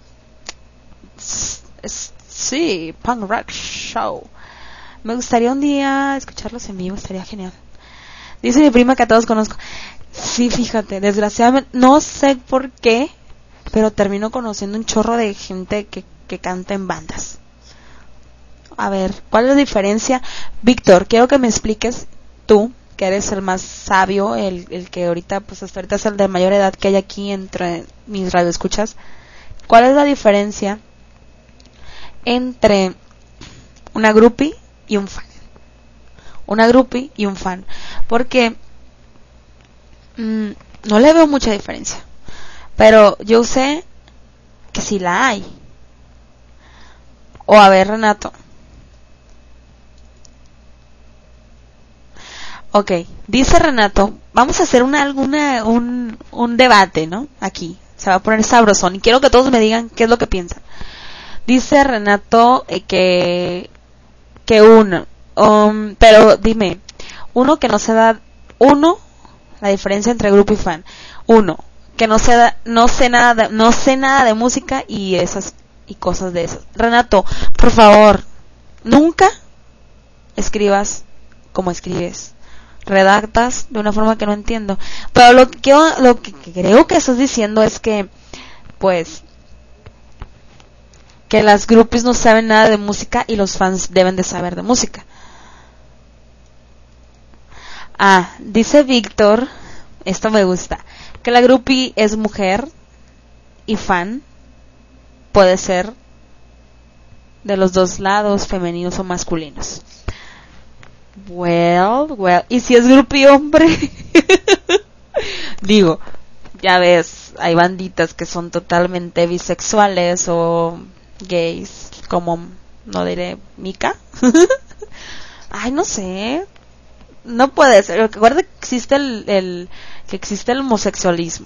Es, es, sí, punk rock show. Me gustaría un día escucharlos en vivo, estaría genial. Dice mi prima que a todos conozco. Sí, fíjate, desgraciadamente, no sé por qué, pero termino conociendo un chorro de gente que, que canta en bandas. A ver, ¿cuál es la diferencia? Víctor, quiero que me expliques tú, que eres el más sabio, el, el que ahorita, pues hasta ahorita es el de mayor edad que hay aquí entre mis radioescuchas. ¿Cuál es la diferencia entre una groupie y un fan? Una groupie y un fan. Porque mmm, no le veo mucha diferencia. Pero yo sé que sí la hay. O a ver, Renato. Ok, dice Renato, vamos a hacer una, alguna, un, un debate, ¿no? Aquí, se va a poner sabrosón y quiero que todos me digan qué es lo que piensan. Dice Renato eh, que, que uno, um, pero dime, uno que no se da, uno, la diferencia entre grupo y fan, uno, que no se da, no sé nada, de, no sé nada de música y esas, y cosas de esas. Renato, por favor, nunca escribas como escribes. Redactas de una forma que no entiendo, pero lo que lo que creo que estás diciendo es que pues que las groupies no saben nada de música y los fans deben de saber de música. Ah, dice Víctor, esto me gusta, que la groupie es mujer y fan puede ser de los dos lados, femeninos o masculinos. Well, well, ¿y si es groupie hombre? Digo, ya ves, hay banditas que son totalmente bisexuales o gays, como, no diré, Mika. Ay, no sé, no puede ser. Recuerda que existe el, el, que existe el homosexualismo.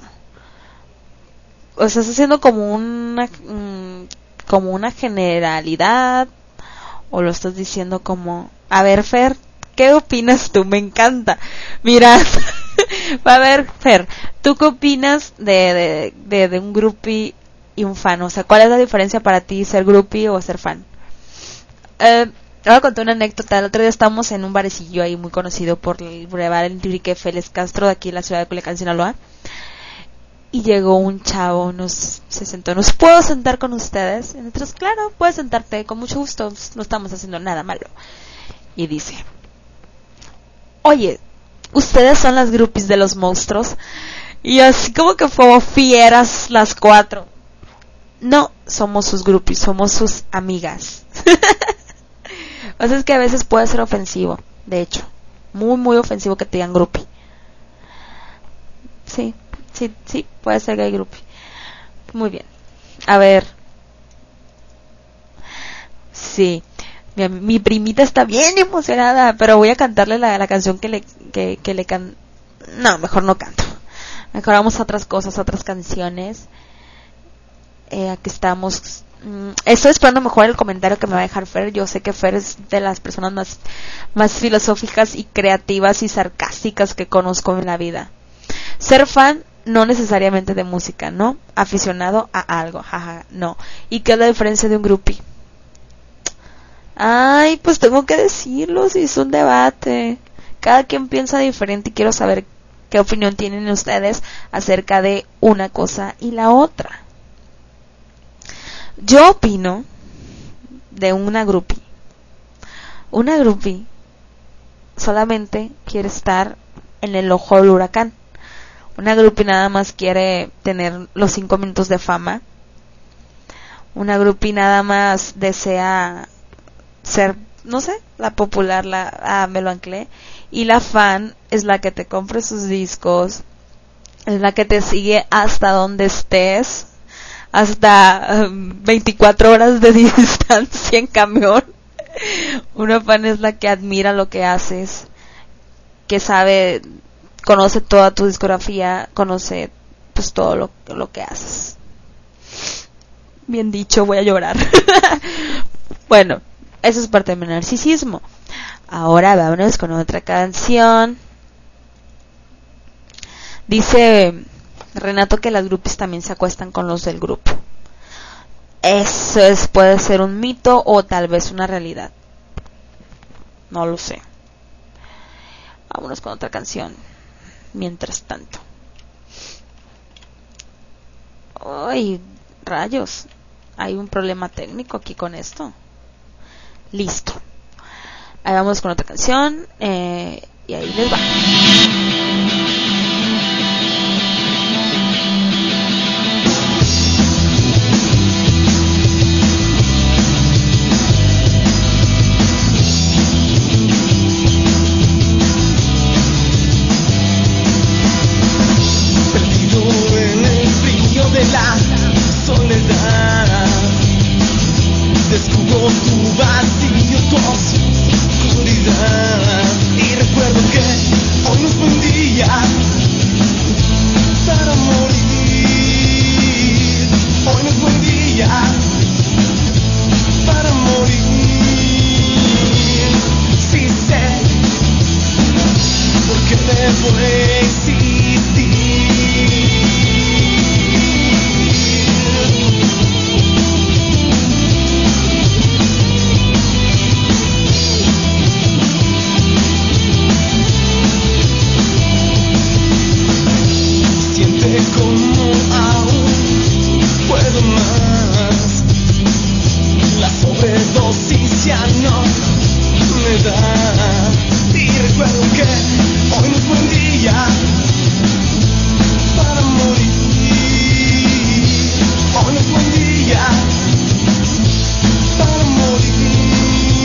O sea, está haciendo como una, mm, como una generalidad, o lo estás diciendo como, a ver, Fer, ¿qué opinas tú? Me encanta. Mira, a ver, Fer, ¿tú qué opinas de, de, de, de un groupie y un fan? O sea, ¿cuál es la diferencia para ti ser groupie o ser fan? Eh, voy a contar una anécdota. El otro día estábamos en un barecillo ahí muy conocido por el Boulevard Enrique Félix Castro de aquí en la ciudad de Culiacán, Sinaloa. Y llegó un chavo, nos se sentó, ¿nos puedo sentar con ustedes? Y nosotros, claro, puedes sentarte, con mucho gusto, no estamos haciendo nada malo. Y dice, oye, ¿ustedes son las groupies de los monstruos? Y así como que como fieras las cuatro. No, somos sus groupies, somos sus amigas. O sea, es que a veces puede ser ofensivo, de hecho. Muy, muy ofensivo que te digan groupie. Sí, sí, sí, puede ser gay groupie. Muy bien. A ver. Sí. Mi, mi primita está bien emocionada, pero voy a cantarle la, la canción que le que, que le can... No, mejor no canto. Mejor vamos a otras cosas, a otras canciones. Eh, aquí estamos. Mm, estoy esperando mejor el comentario que me va a dejar Fer. Yo sé que Fer es de las personas más, más filosóficas y creativas y sarcásticas que conozco en la vida. Ser fan no necesariamente de música, ¿no? Aficionado a algo, jaja, no. ¿Y qué es la diferencia de un groupie? Ay, pues tengo que decirlo, si es un debate. Cada quien piensa diferente y quiero saber qué opinión tienen ustedes acerca de una cosa y la otra. Yo opino de una groupie. Una groupie solamente quiere estar en el ojo del huracán. Una groupie nada más quiere tener los cinco minutos de fama. Una groupie nada más desea ser, no sé, la popular, la, ah, me lo anclé. Y la fan es la que te compra sus discos, es la que te sigue hasta donde estés, hasta um, veinticuatro horas de distancia en camión. Una fan es la que admira lo que haces, que sabe, conoce toda tu discografía, conoce pues todo lo, lo que haces. Bien dicho, voy a llorar. Bueno, eso es parte de mi narcisismo. Ahora vámonos con otra canción. Dice Renato que las groupies también se acuestan con los del grupo. Eso es, puede ser un mito o tal vez una realidad. No lo sé. Vámonos con otra canción. Mientras tanto. Ay, rayos. Hay un problema técnico aquí con esto. Listo. Ahí vamos con otra canción. Eh, y ahí les va. Descubro tu vacío, tu oscuridad. Y recuerdo que hoy no es buen día para morir. Hoy no es buen día para morir. Sí sé por qué debo existir. Como aún puedo más, la sobredosis ya no me da. Y recuerdo que hoy no es buen día para morir. Hoy no es buen día para morir.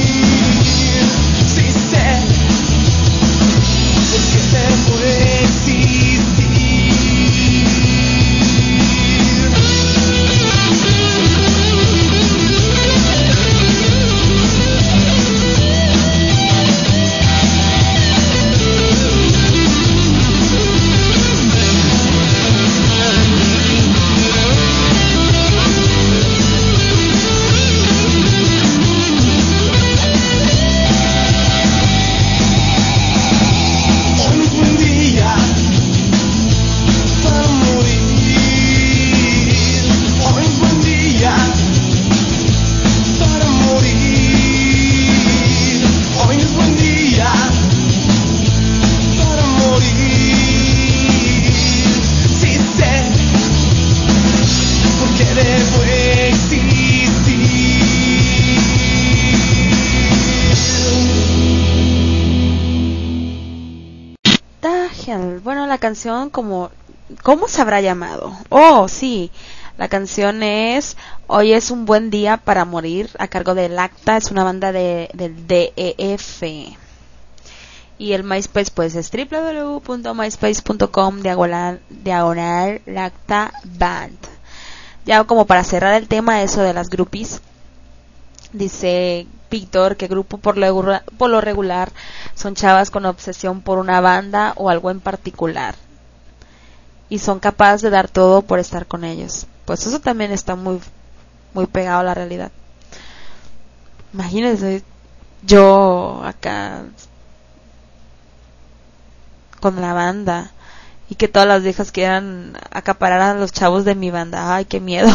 Sí sé porque debo existir. Bueno, la canción, como ¿cómo se habrá llamado? Oh, sí, la canción es Hoy es un buen día para morir, a cargo de Lacta. Es una banda de, del D E F. Y el MySpace pues es doble u doble u doble u punto myspace punto com diagonal, diagonal Lacta Band. Ya como para cerrar el tema, eso de las groupies, dice Víctor que grupo por lo, por lo regular son chavas con obsesión por una banda o algo en particular y son capaces de dar todo por estar con ellos. Pues eso también está muy muy pegado a la realidad. Imagínense yo acá con la banda y que todas las viejas quieran acaparar a los chavos de mi banda. Ay, qué miedo.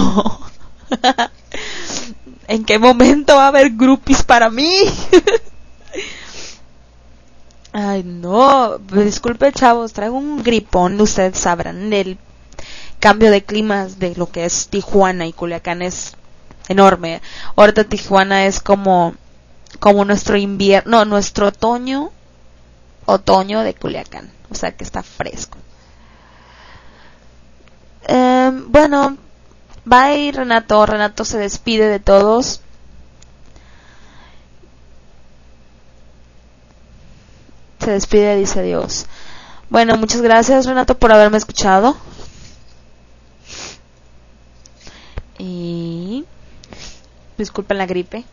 ¿En qué momento va a haber groupies para mí? Ay, no. Disculpe, chavos, traigo un gripón. Ustedes sabrán del cambio de climas de lo que es Tijuana y Culiacán es enorme. Ahorita Tijuana es como como nuestro invierno, no, nuestro otoño, otoño de Culiacán. O sea que está fresco. Eh, bueno, bye Renato. Renato se despide de todos. se despide, dice adiós. Bueno, muchas gracias, Renato, por haberme escuchado. Y disculpen la gripe.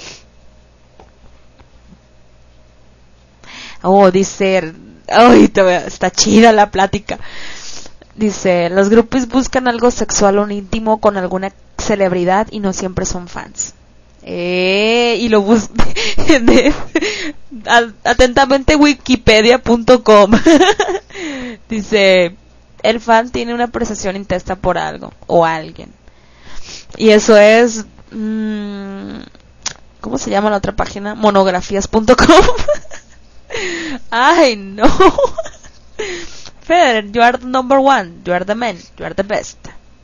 Oh, dice, ay, está chida la plática. Dice, los grupos buscan algo sexual o íntimo con alguna celebridad y no siempre son fans. Eh, y lo bus de, atentamente wikipedia punto com. Dice, el fan tiene una apreciación intensa por algo o alguien. Y eso es mmm, ¿cómo se llama la otra página? monografías punto com. Ay, no. Feder, you are the number one, you are the man, you are the best.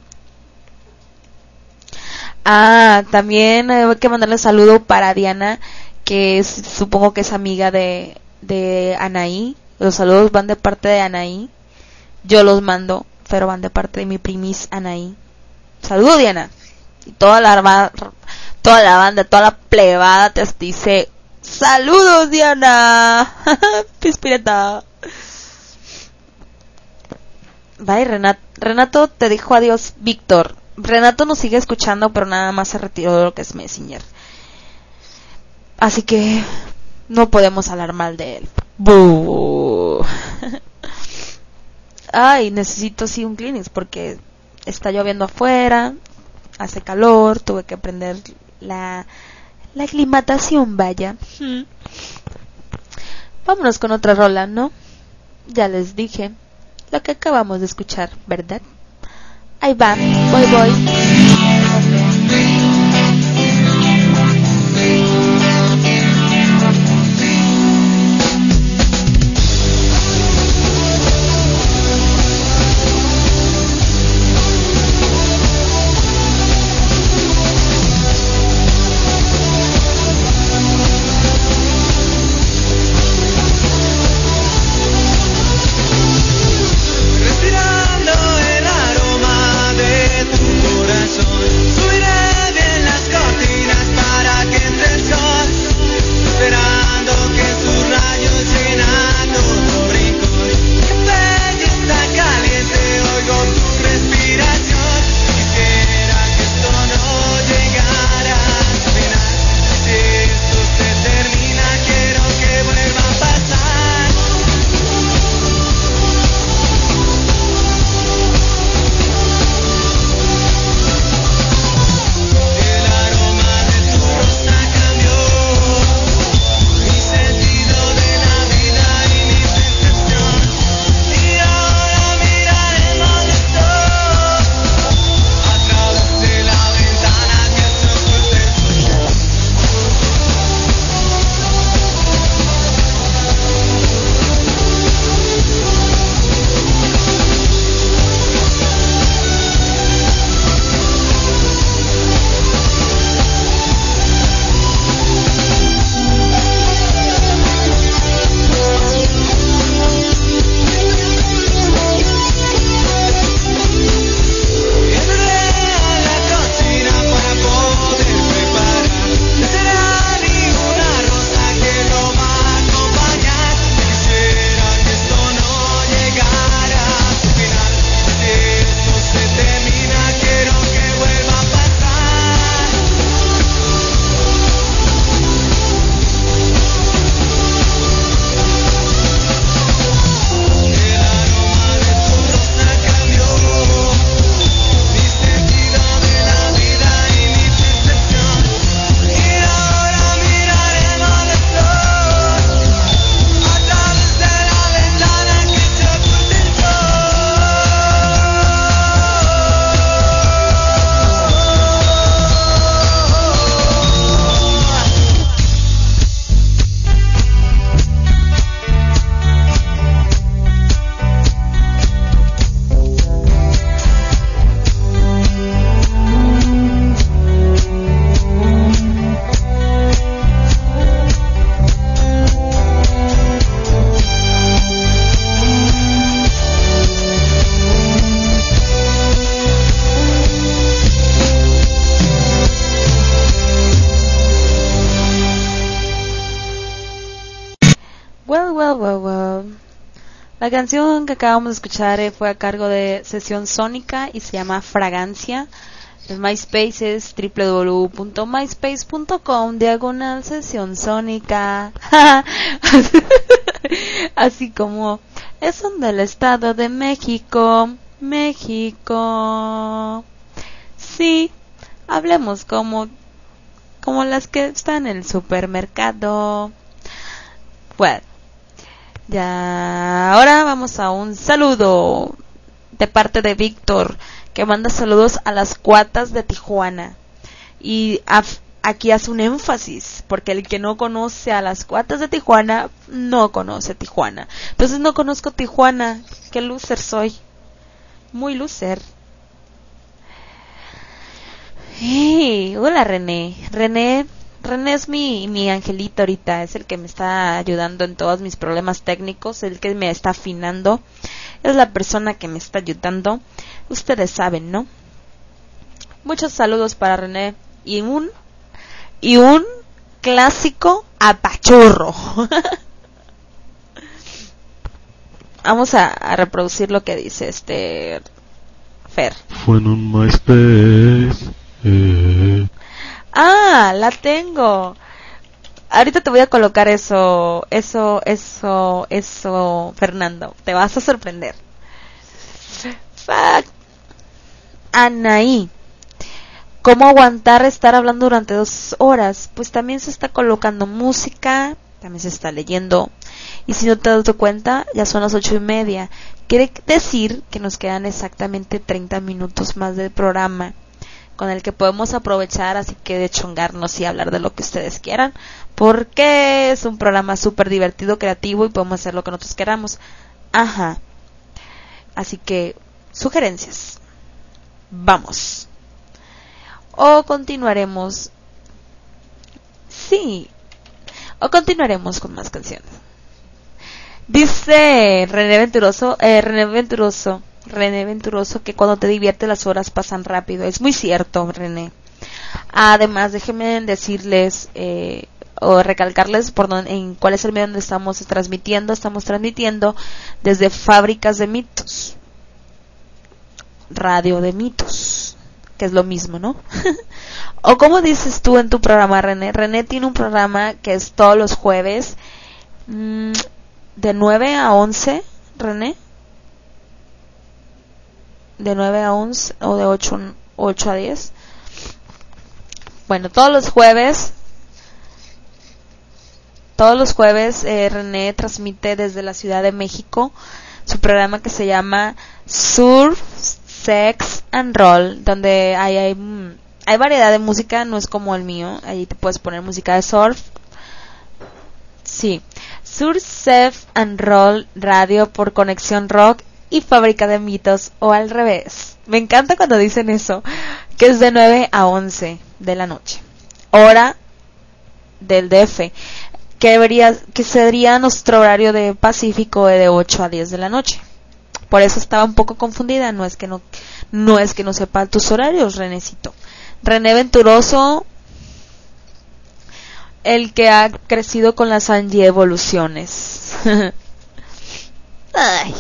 Ah, también hay que mandarle un saludo para Diana, que es, supongo que es amiga de, de Anaí. Los saludos van de parte de Anaí. Yo los mando, pero van de parte de mi primis Anaí. Saludo, Diana. Y toda la, toda la banda, toda la plebada te dice saludos, Diana. Pispireta. Bye, Renato. Renato te dijo adiós, Víctor. Renato nos sigue escuchando, pero nada más se retiró de lo que es Messenger. Así que no podemos hablar mal de él. ¡Bú! Ay, necesito sí un Kleenex porque está lloviendo afuera, hace calor, tuve que prender la, la aclimatación, vaya. Hmm. Vámonos con otra rola, ¿no? Ya les dije lo que acabamos de escuchar, ¿verdad? Ahí va, voy, voy. Respirando el aroma de tu corazón. La canción que acabamos de escuchar eh, fue a cargo de Sesión Sónica y se llama Fragancia. El MySpace es doble u doble u doble u punto myspace punto com diagonal Sesión Sónica. Así como es son del Estado de México. México. Sí, hablemos como como las que están en el supermercado. Bueno, ya ahora vamos a un saludo de parte de Víctor, que manda saludos a las cuatas de Tijuana. Y a, aquí hace un énfasis, porque el que no conoce a las cuatas de Tijuana, no conoce Tijuana. Entonces no conozco Tijuana. Qué loser soy. Muy loser. Hey, hola René. René, René es mi, mi angelito ahorita. Es el que me está ayudando en todos mis problemas técnicos. El que me está afinando. Es la persona que me está ayudando. Ustedes saben, ¿no? Muchos saludos para René. Y un y un clásico apachurro. Vamos a, a reproducir lo que dice este Fer. Fue en un MySpace. Eh. Ah, la tengo. Ahorita te voy a colocar eso, eso, eso, eso, Fernando. Te vas a sorprender. Fuck. Anaí. ¿Cómo aguantar estar hablando durante dos horas? Pues también se está colocando música, también se está leyendo. Y si no te das cuenta, ya son las ocho y media. Quiere decir que nos quedan exactamente treinta minutos más del programa, con el que podemos aprovechar, así que de chongarnos y hablar de lo que ustedes quieran, porque es un programa súper divertido, creativo, y podemos hacer lo que nosotros queramos. Ajá. Así que, sugerencias. Vamos. O continuaremos. Sí. O continuaremos con más canciones. Dice René Venturoso, eh, René Venturoso, René Venturoso que cuando te diviertes las horas pasan rápido. Es muy cierto, René. Además, déjenme decirles eh, o recalcarles por don, en cuál es el medio donde estamos transmitiendo. Estamos transmitiendo desde Fábricas de Mitos, Radio de Mitos, que es lo mismo, ¿no? O como dices tú en tu programa, René. René tiene un programa que es todos los jueves, mmm, de nueve a once, René. De nueve a once o de ocho a diez. Bueno, todos los jueves, todos los jueves eh, René transmite desde la Ciudad de México su programa que se llama Surf, Sex and Roll, donde hay, hay, hay variedad de música, no es como el mío. Allí te puedes poner música de surf. Sí. Surf, Sex and Roll Radio por Conexión Rock y Fábrica de Mitos, o al revés. Me encanta cuando dicen eso, que es de nueve a once de la noche, hora del D F, que debería, que sería nuestro horario de Pacífico de ocho a diez de la noche. Por eso estaba un poco confundida. No es que no, no es que no sepa tus horarios, Renécito. René Venturoso, el que ha crecido con las angievoluciones. Ay.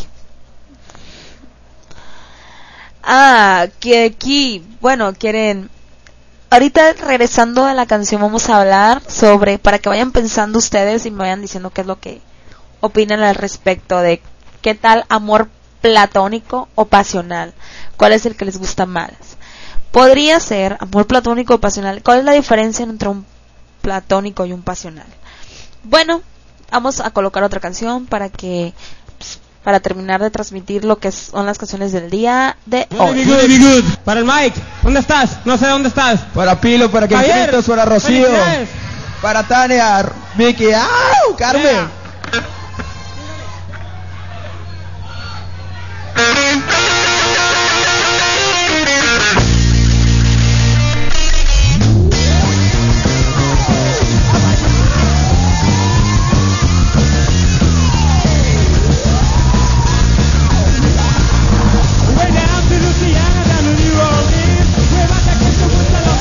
Ah, que aquí, bueno, quieren. Ahorita regresando a la canción vamos a hablar sobre, para que vayan pensando ustedes y me vayan diciendo qué es lo que opinan al respecto de qué tal amor platónico o pasional, cuál es el que les gusta más. Podría ser amor platónico o pasional. ¿Cuál es la diferencia entre un platónico y un pasional? Bueno, vamos a colocar otra canción para que para terminar de transmitir lo que son las canciones del día de hoy. Very good, very good. Para el Mike, ¿dónde estás? No sé dónde estás. Para Pilo, para Quintitos, para Rocío, para Tania, Vicky, ¡au! Carmen. Yeah.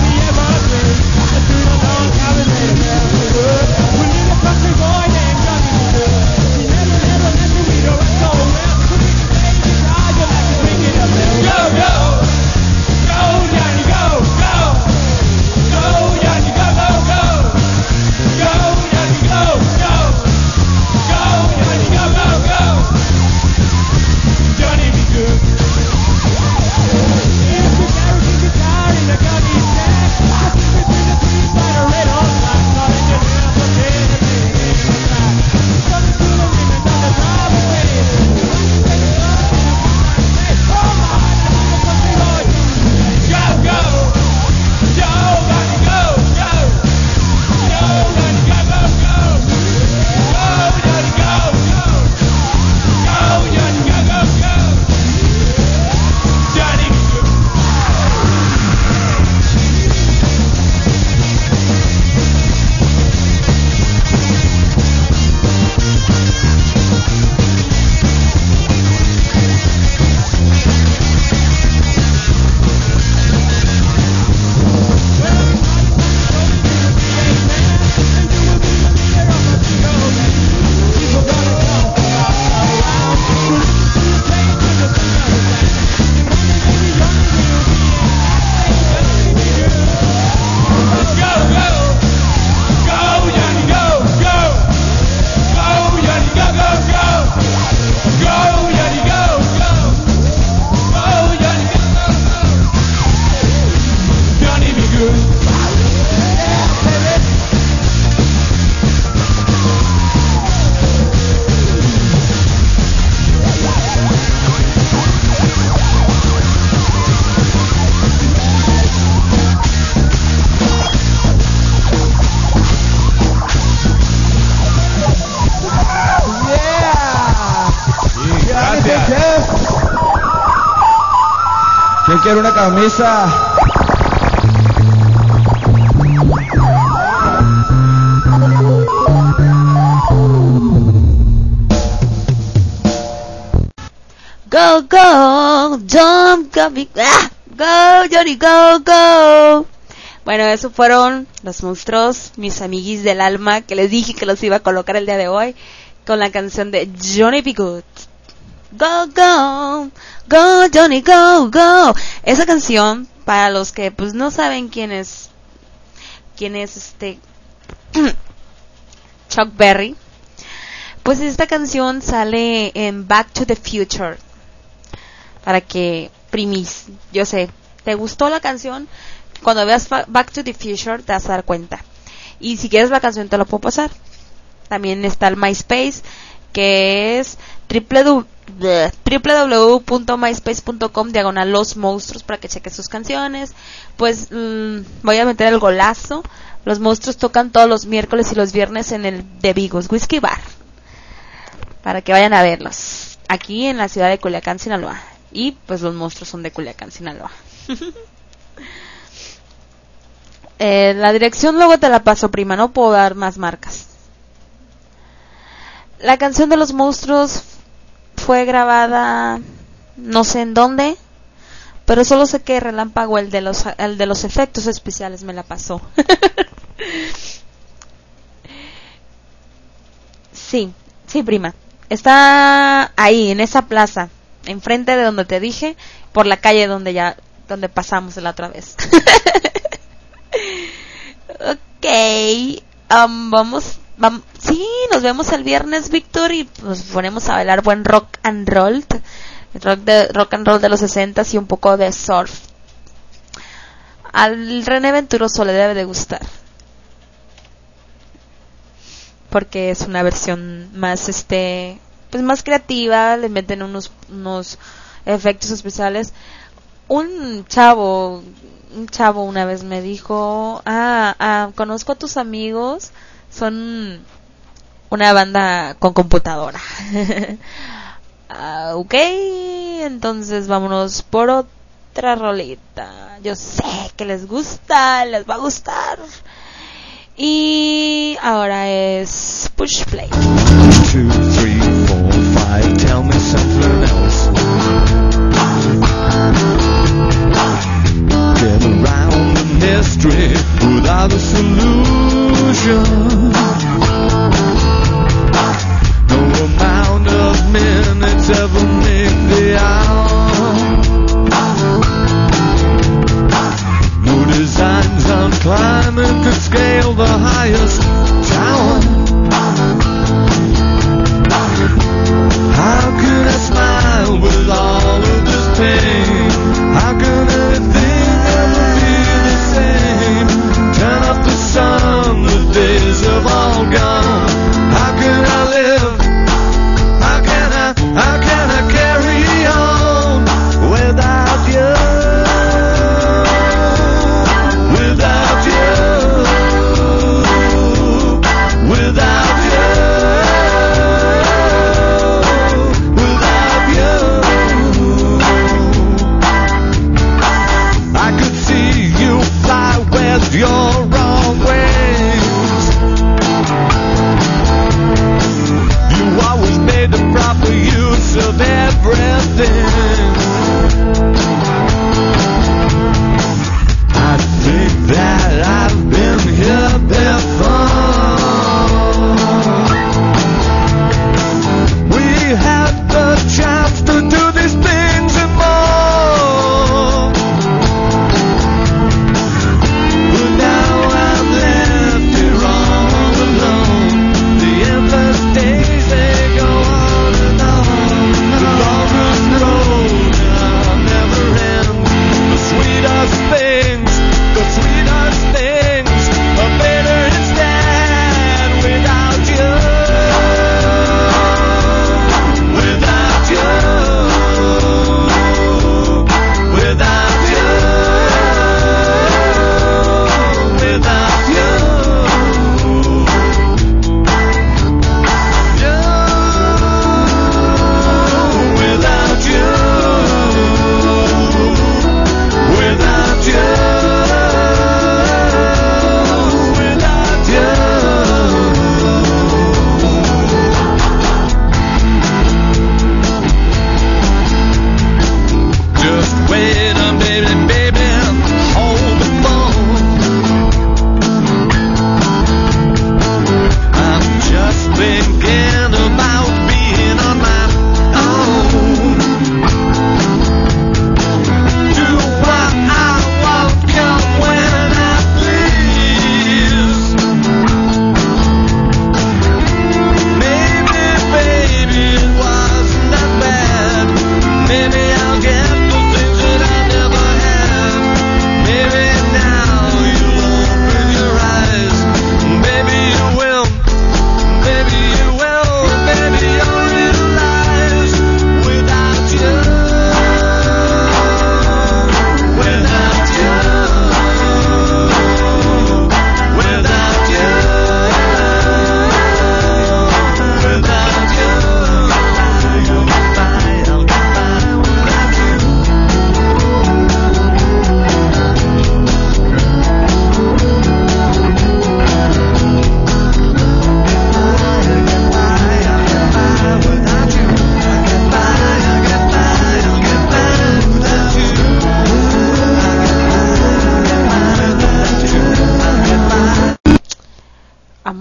Boy named Robbie ¿Quién quiere una camisa? Go, go, jump, go, big, ah, go, Johnny, go, go. Bueno, esos fueron los monstruos, mis amiguis del alma, que les dije que los iba a colocar el día de hoy, con la canción de Johnny B. Good. Go, go, go, Johnny, go, go. Esa canción, para los que pues no saben quién es, quién es este Chuck Berry, pues esta canción sale en Back to the Future. Para que, primis, yo sé, ¿te gustó la canción? Cuando veas Back to the Future te vas a dar cuenta. Y si quieres la canción te lo puedo pasar. También está el MySpace, que es w w w punto myspace punto com diagonal los monstruos, para que cheques sus canciones. Pues mmm, voy a meter el golazo. Los monstruos tocan todos los miércoles y los viernes en el de Vigos Whiskey Bar, para que vayan a verlos, aquí en la ciudad de Culiacán, Sinaloa. Y pues los monstruos son de Culiacán, Sinaloa. eh, la dirección luego te la paso, prima, no puedo dar más marcas. La canción de los monstruos fue grabada no sé en dónde, pero solo sé que Relámpago, el de los el de los efectos especiales, me la pasó. sí, sí, prima. Está ahí en esa plaza, enfrente de donde te dije, por la calle donde ya donde pasamos la otra vez. Ok, um, vamos, vamos, sí, nos vemos el viernes, Víctor, y nos ponemos a bailar buen rock and roll, rock de rock and roll de los sesentas y un poco de surf. Al René Venturoso le debe de gustar, porque es una versión más este pues más creativa, le meten unos unos efectos especiales. Un chavo un chavo una vez me dijo, ah, ah, conozco a tus amigos, son una banda con computadora. ah, ok, entonces vámonos por otra rolita. Yo sé que les gusta, les va a gustar. Y ahora es Push Play. Two, three, four, five, tell me something else. Get around the mystery without a solution. No amount of minutes ever make the hour. No designs on climbing could scale the highest tower. How could I smile with all of this pain? How could anything ever be the same?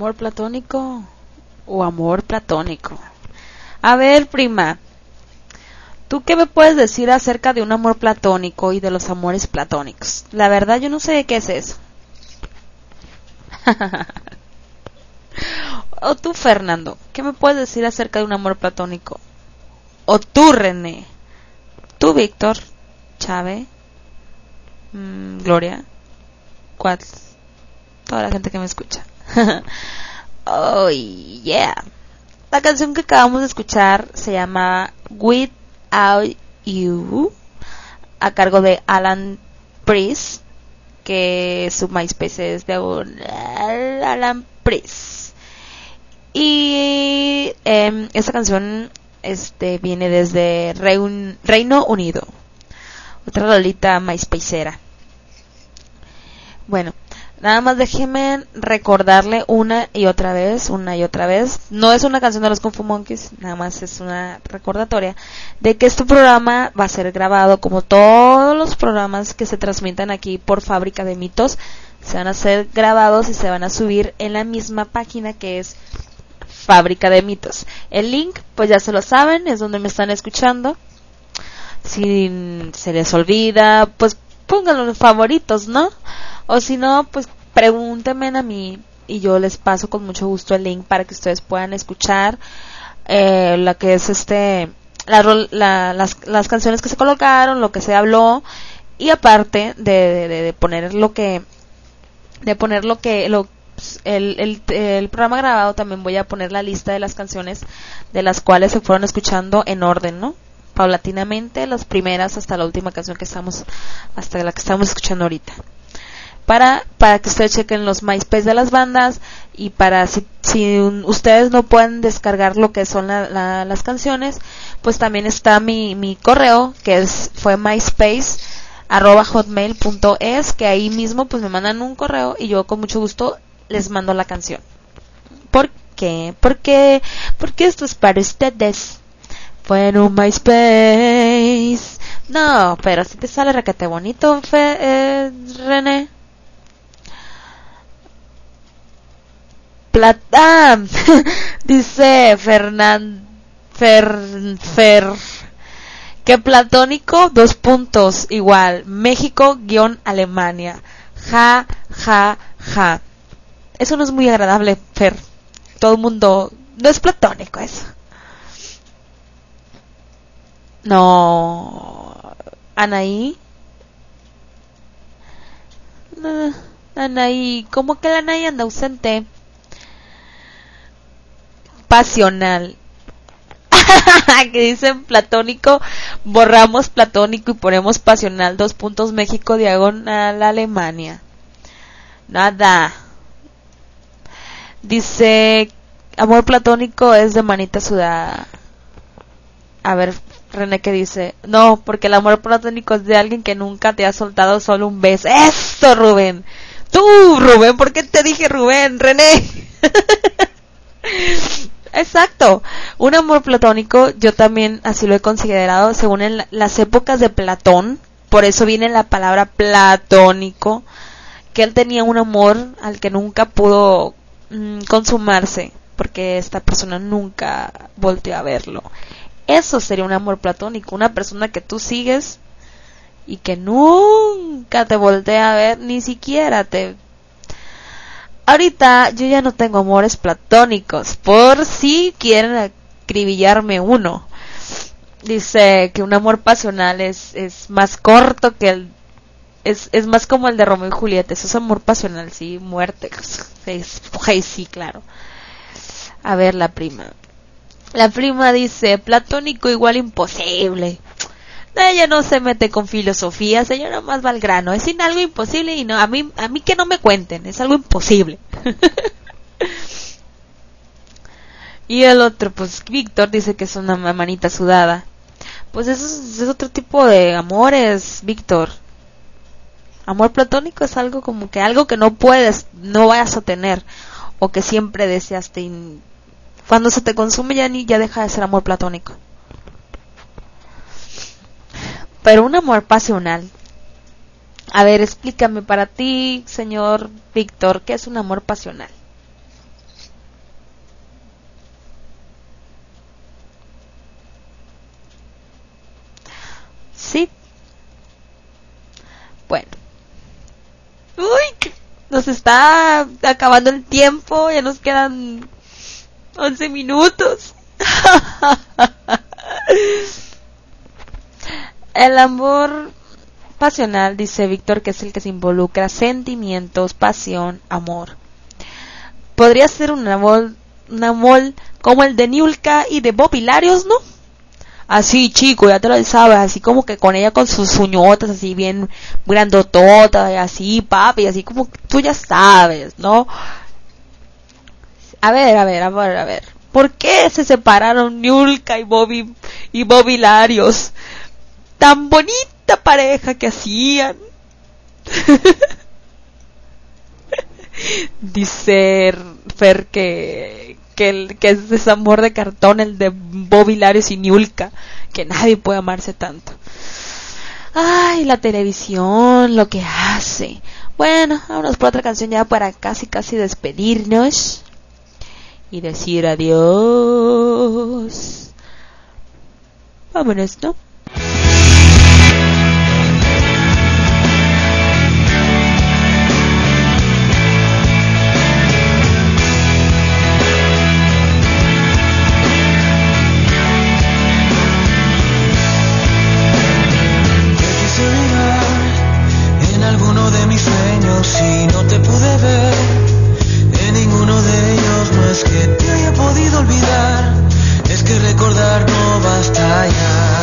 amor platónico o amor platónico? A ver, prima, ¿tú qué me puedes decir acerca de un amor platónico y de los amores platónicos? La verdad, yo no sé qué es eso. O tú, Fernando, ¿qué me puedes decir acerca de un amor platónico? O tú, René. Tú, Víctor, Chave, mmm, Gloria, Quats, toda la gente que me escucha. Oh, yeah. La canción que acabamos de escuchar se llama Without You, a cargo de Alan Priest, que su MySpace es de un Alan Priest. Y eh, esta canción este viene desde Reun, Reino Unido, otra rolita MySpaceera. Bueno, nada más déjenme recordarle una y otra vez, una y otra vez. No es una canción de los Kung Fu Monkeys, nada más es una recordatoria de que este programa va a ser grabado como todos los programas que se transmiten aquí por Fábrica de Mitos. Se van a ser grabados y se van a subir en la misma página que es Fábrica de Mitos. El link, pues ya se lo saben, es donde me están escuchando. Si se les olvida, pues pónganlo en favoritos, ¿no? O si no, pues pregúntenme a mí y yo les paso con mucho gusto el link para que ustedes puedan escuchar eh, la que es este la, la, las, las canciones que se colocaron, lo que se habló, y aparte de, de, de poner lo que de poner lo que lo El, el, el programa grabado, también voy a poner la lista de las canciones de las cuales se fueron escuchando en orden, ¿no? Paulatinamente, las primeras hasta la última canción que estamos, hasta la que estamos escuchando ahorita. Para, para que ustedes chequen los MySpace de las bandas, y para si, si un, ustedes no pueden descargar lo que son la, la, las canciones, pues también está mi, mi correo, que es, fue MySpace arroba hotmail punto es, que ahí mismo pues me mandan un correo y yo con mucho gusto les mando la canción. ¿Por qué? Porque, porque esto es para ustedes. Fue en un MySpace. No, pero si te sale requete bonito, fe, eh, René. Plata. Dice Fernand Fer Fer que platónico, dos puntos, igual, México guión Alemania. Ja, ja, ja. Eso no es muy agradable, Fer. Todo el mundo... No es platónico eso. No... Anaí. No, Anaí... ¿Cómo que la Anaí anda ausente? Pasional. Que dicen platónico, borramos platónico y ponemos pasional, dos puntos, México diagonal Alemania. Nada. Dice, amor platónico es de manita sudada. A ver, René, ¿qué dice? No, porque el amor platónico es de alguien que nunca te ha soltado solo un beso. ¡Eso, Rubén! Tú, Rubén, ¿por qué te dije Rubén, René? Exacto. Un amor platónico, yo también así lo he considerado, según en la, las épocas de Platón. Por eso viene la palabra platónico, que él tenía un amor al que nunca pudo mmm, consumarse, porque esta persona nunca volteó a verlo. Eso sería un amor platónico, una persona que tú sigues y que nunca te voltea a ver, ni siquiera te... Ahorita yo ya no tengo amores platónicos, por si quieren acribillarme uno. Dice que un amor pasional es, es más corto que el... Es, es más como el de Romeo y Julieta. Eso es amor pasional, sí, muerte. Es, sí, claro. A ver, la prima. La prima dice, platónico igual imposible. Ella no se mete con filosofía, ella nomás va al grano. Es sin algo imposible y no, a mí, a mí que no me cuenten, es algo imposible. Y el otro, pues Víctor dice que es una manita sudada. Pues eso es, es otro tipo de amores, Víctor. Amor platónico es algo como que algo que no puedes, no vayas a tener, o que siempre deseaste, y cuando se te consume ya ni ya deja de ser amor platónico. Pero un amor pasional. A ver, explícame para ti, señor Víctor, ¿qué es un amor pasional? Sí. Bueno. Uy, nos está acabando el tiempo, ya nos quedan once minutos. El amor pasional, dice Víctor, que es el que se involucra sentimientos, pasión, amor. Podría ser un amor, un amor como el de Niurka y de Bob Hilarios, ¿no? Así, chico, ya te lo sabes, así como que con ella con sus uñotas así bien grandototas, y así, papi, así como tú ya sabes, ¿no? A ver, a ver, a ver, a ver. ¿Por qué se separaron Niurka y Bobby y Bob Hilarios? Tan bonita pareja que hacían. Dice Fer que que, el, que es ese amor de cartón, el de Bob Hilarios y Niurka, que nadie puede amarse tanto. Ay, la televisión, lo que hace. Bueno, vámonos por otra canción ya para casi casi despedirnos y decir adiós. Vámonos, ¿no? Si no te pude ver en ninguno de ellos, no es que te haya podido olvidar, es que recordar no basta ya.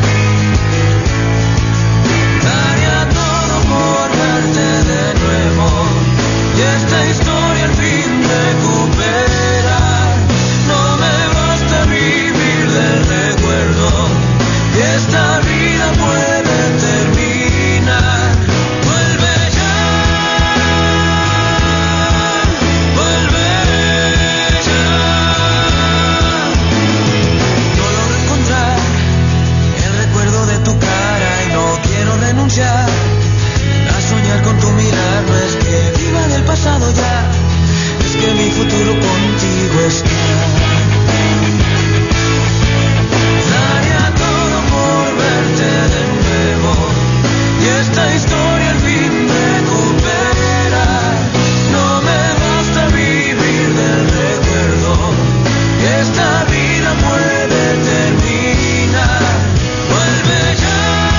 Daría todo por verte de nuevo y esta historia al fin recuperar. No me basta vivir del recuerdo y esta vida puede terminar. A soñar con tu mirar, no es que viva del pasado ya, es que mi futuro contigo está. Daría todo por verte de nuevo y esta historia al fin recuperar. No me basta vivir del recuerdo y esta vida puede terminar. Vuelve ya.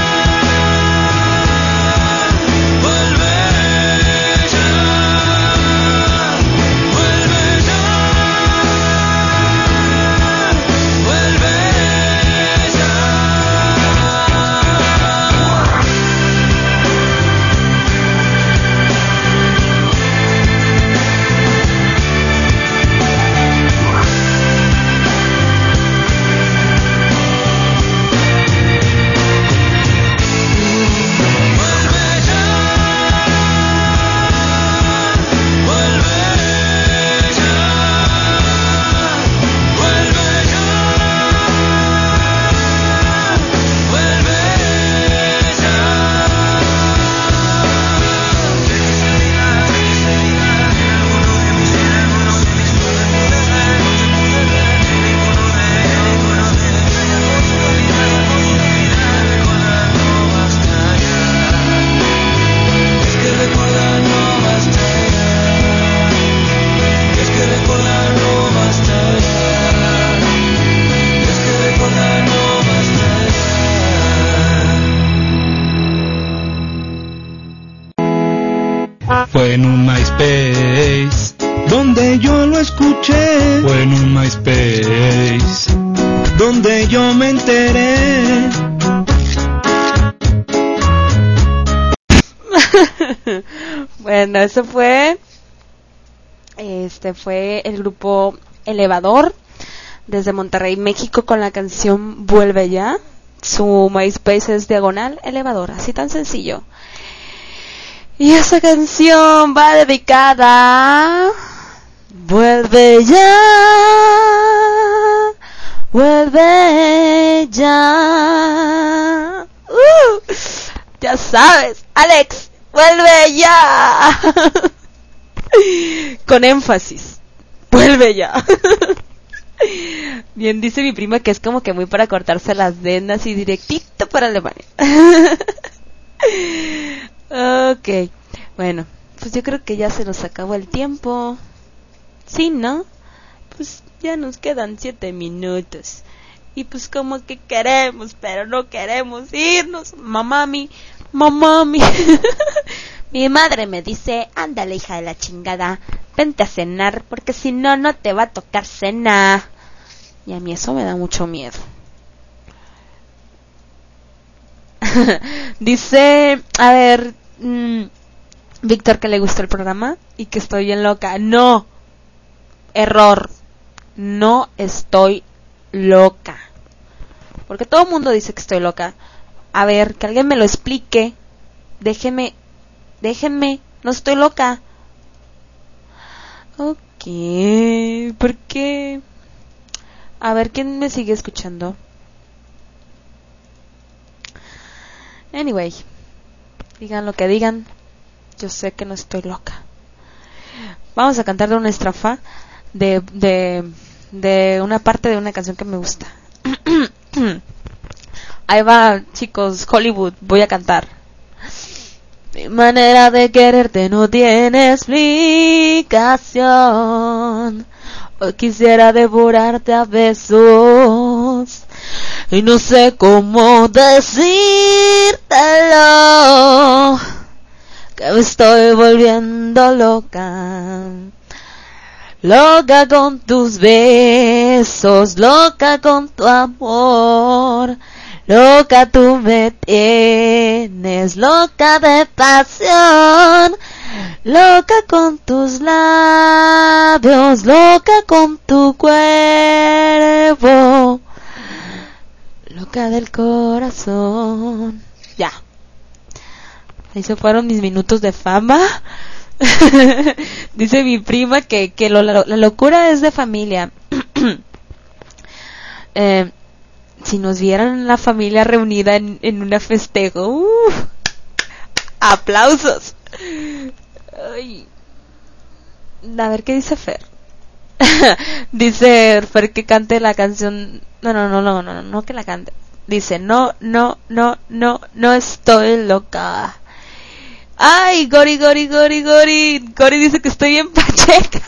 Fue en un MySpace donde yo lo escuché. Fue en un MySpace donde yo me enteré. Bueno, eso fue este fue el grupo Elevador desde Monterrey, México, con la canción Vuelve Ya. Su MySpace es diagonal Elevador, así tan sencillo. Y esa canción va dedicada a Vuelve ya, vuelve ya. Uh, ya sabes, Alex, vuelve ya. Con énfasis, vuelve ya. Bien, dice mi prima que es como que muy para cortarse las venas y directito para Alemania. Ok, bueno, pues yo creo que ya se nos acabó el tiempo. Sí, ¿no? Pues ya nos quedan siete minutos. Y pues como que queremos, pero no queremos irnos. Mamami, mamami. Mi madre me dice, ándale hija de la chingada, vente a cenar, porque si no, no te va a tocar cena. Y a mí eso me da mucho miedo. Dice, a ver, mmm, Víctor, que le gustó el programa y que estoy bien loca. No, error, no estoy loca. Porque todo el mundo dice que estoy loca. A ver, que alguien me lo explique. Déjeme, déjenme, no estoy loca. Ok, ¿por qué? A ver, ¿quién me sigue escuchando? Anyway, digan lo que digan, yo sé que no estoy loca. Vamos a cantar de una estrofa de, de, de una parte de una canción que me gusta. Ahí va, chicos, Hollywood, voy a cantar. Mi manera de quererte no tiene explicación. Hoy quisiera devorarte a besos y no sé cómo decírtelo, que me estoy volviendo loca. Loca con tus besos, loca con tu amor, loca tú me tienes, loca de pasión, loca con tus labios, loca con tu cuerpo, loca del corazón. Ya. Ahí se fueron mis minutos de fama. Dice mi prima que, que lo, la, la locura es de familia. eh, si nos vieran la familia reunida en, en una festejo, uh, aplausos. Ay. A ver qué dice Fer. Dice Fer que cante la canción. No, no, no, no, no, no, no que la cante. Dice, no, no, no, no, no estoy loca. Ay, Gori, Gori, Gori, Gori. Gori dice que estoy bien pacheca.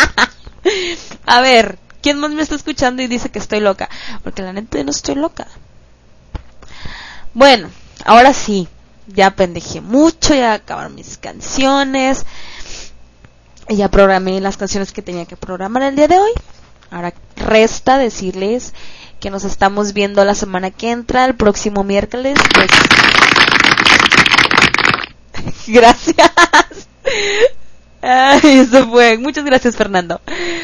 A ver, ¿quién más me está escuchando y dice que estoy loca? Porque la neta no estoy loca. Bueno, ahora sí. Ya pendejé mucho, ya acabaron mis canciones. Y ya programé las canciones que tenía que programar el día de hoy. Ahora resta decirles que nos estamos viendo la semana que entra, el próximo miércoles. Pues... Gracias. Ay, eso fue. Muchas gracias, Fernando.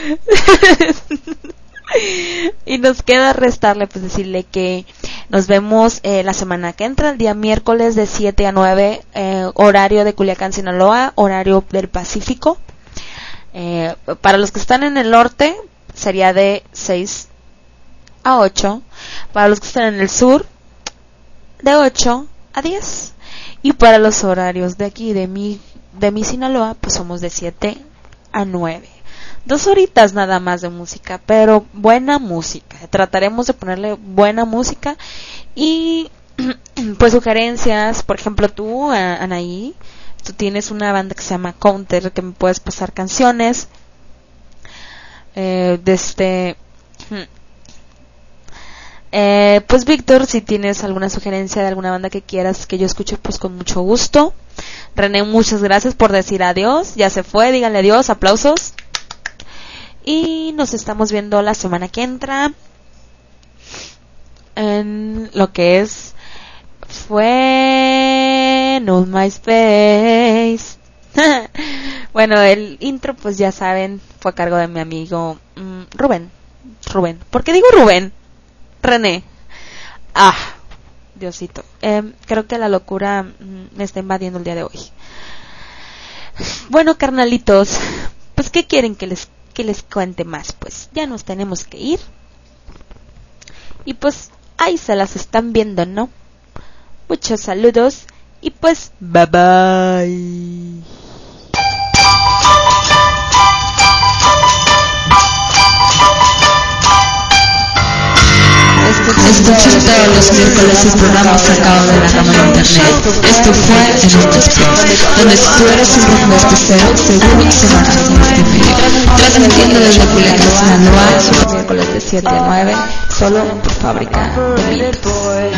Y nos queda restarle, pues decirle que nos vemos eh, la semana que entra, el día miércoles de siete a nueve, eh, horario de Culiacán, Sinaloa, horario del Pacífico. Eh, para los que están en el norte, sería de seis a ocho. Para los que están en el sur, de ocho a diez. Y para los horarios de aquí, de mi, de mi Sinaloa, pues somos de siete a nueve. Dos horitas nada más de música, pero buena música. Trataremos de ponerle buena música. Y pues sugerencias, por ejemplo tú, Anaí, tú tienes una banda que se llama Counter, que me puedes pasar canciones. Eh, de este... Eh, pues Víctor, si tienes alguna sugerencia de alguna banda que quieras que yo escuche, pues con mucho gusto. René, muchas gracias por decir adiós. Ya se fue, díganle adiós, aplausos. Y nos estamos viendo la semana que entra en lo que es fue no MySpace. Bueno, el intro pues ya saben, fue a cargo de mi amigo mm, Rubén. Rubén, ¿por qué digo Rubén? René. Ah, Diosito. Eh, creo que la locura mm, me está invadiendo el día de hoy. Bueno, carnalitos, pues ¿qué quieren que les que les cuente más? Pues ya nos tenemos que ir. Y pues ahí se las están viendo, ¿no? Muchos saludos y pues bye bye. Escuchen todos los miércoles el programa sacado de la cama en internet. Esto fue en este space, donde si tú eres un rock despistero, seguro te van a hacer este medio. Transmitiendo desde Culiacán, Sinaloa, los miércoles de siete a nueve, solo por Fábrica de Mitos.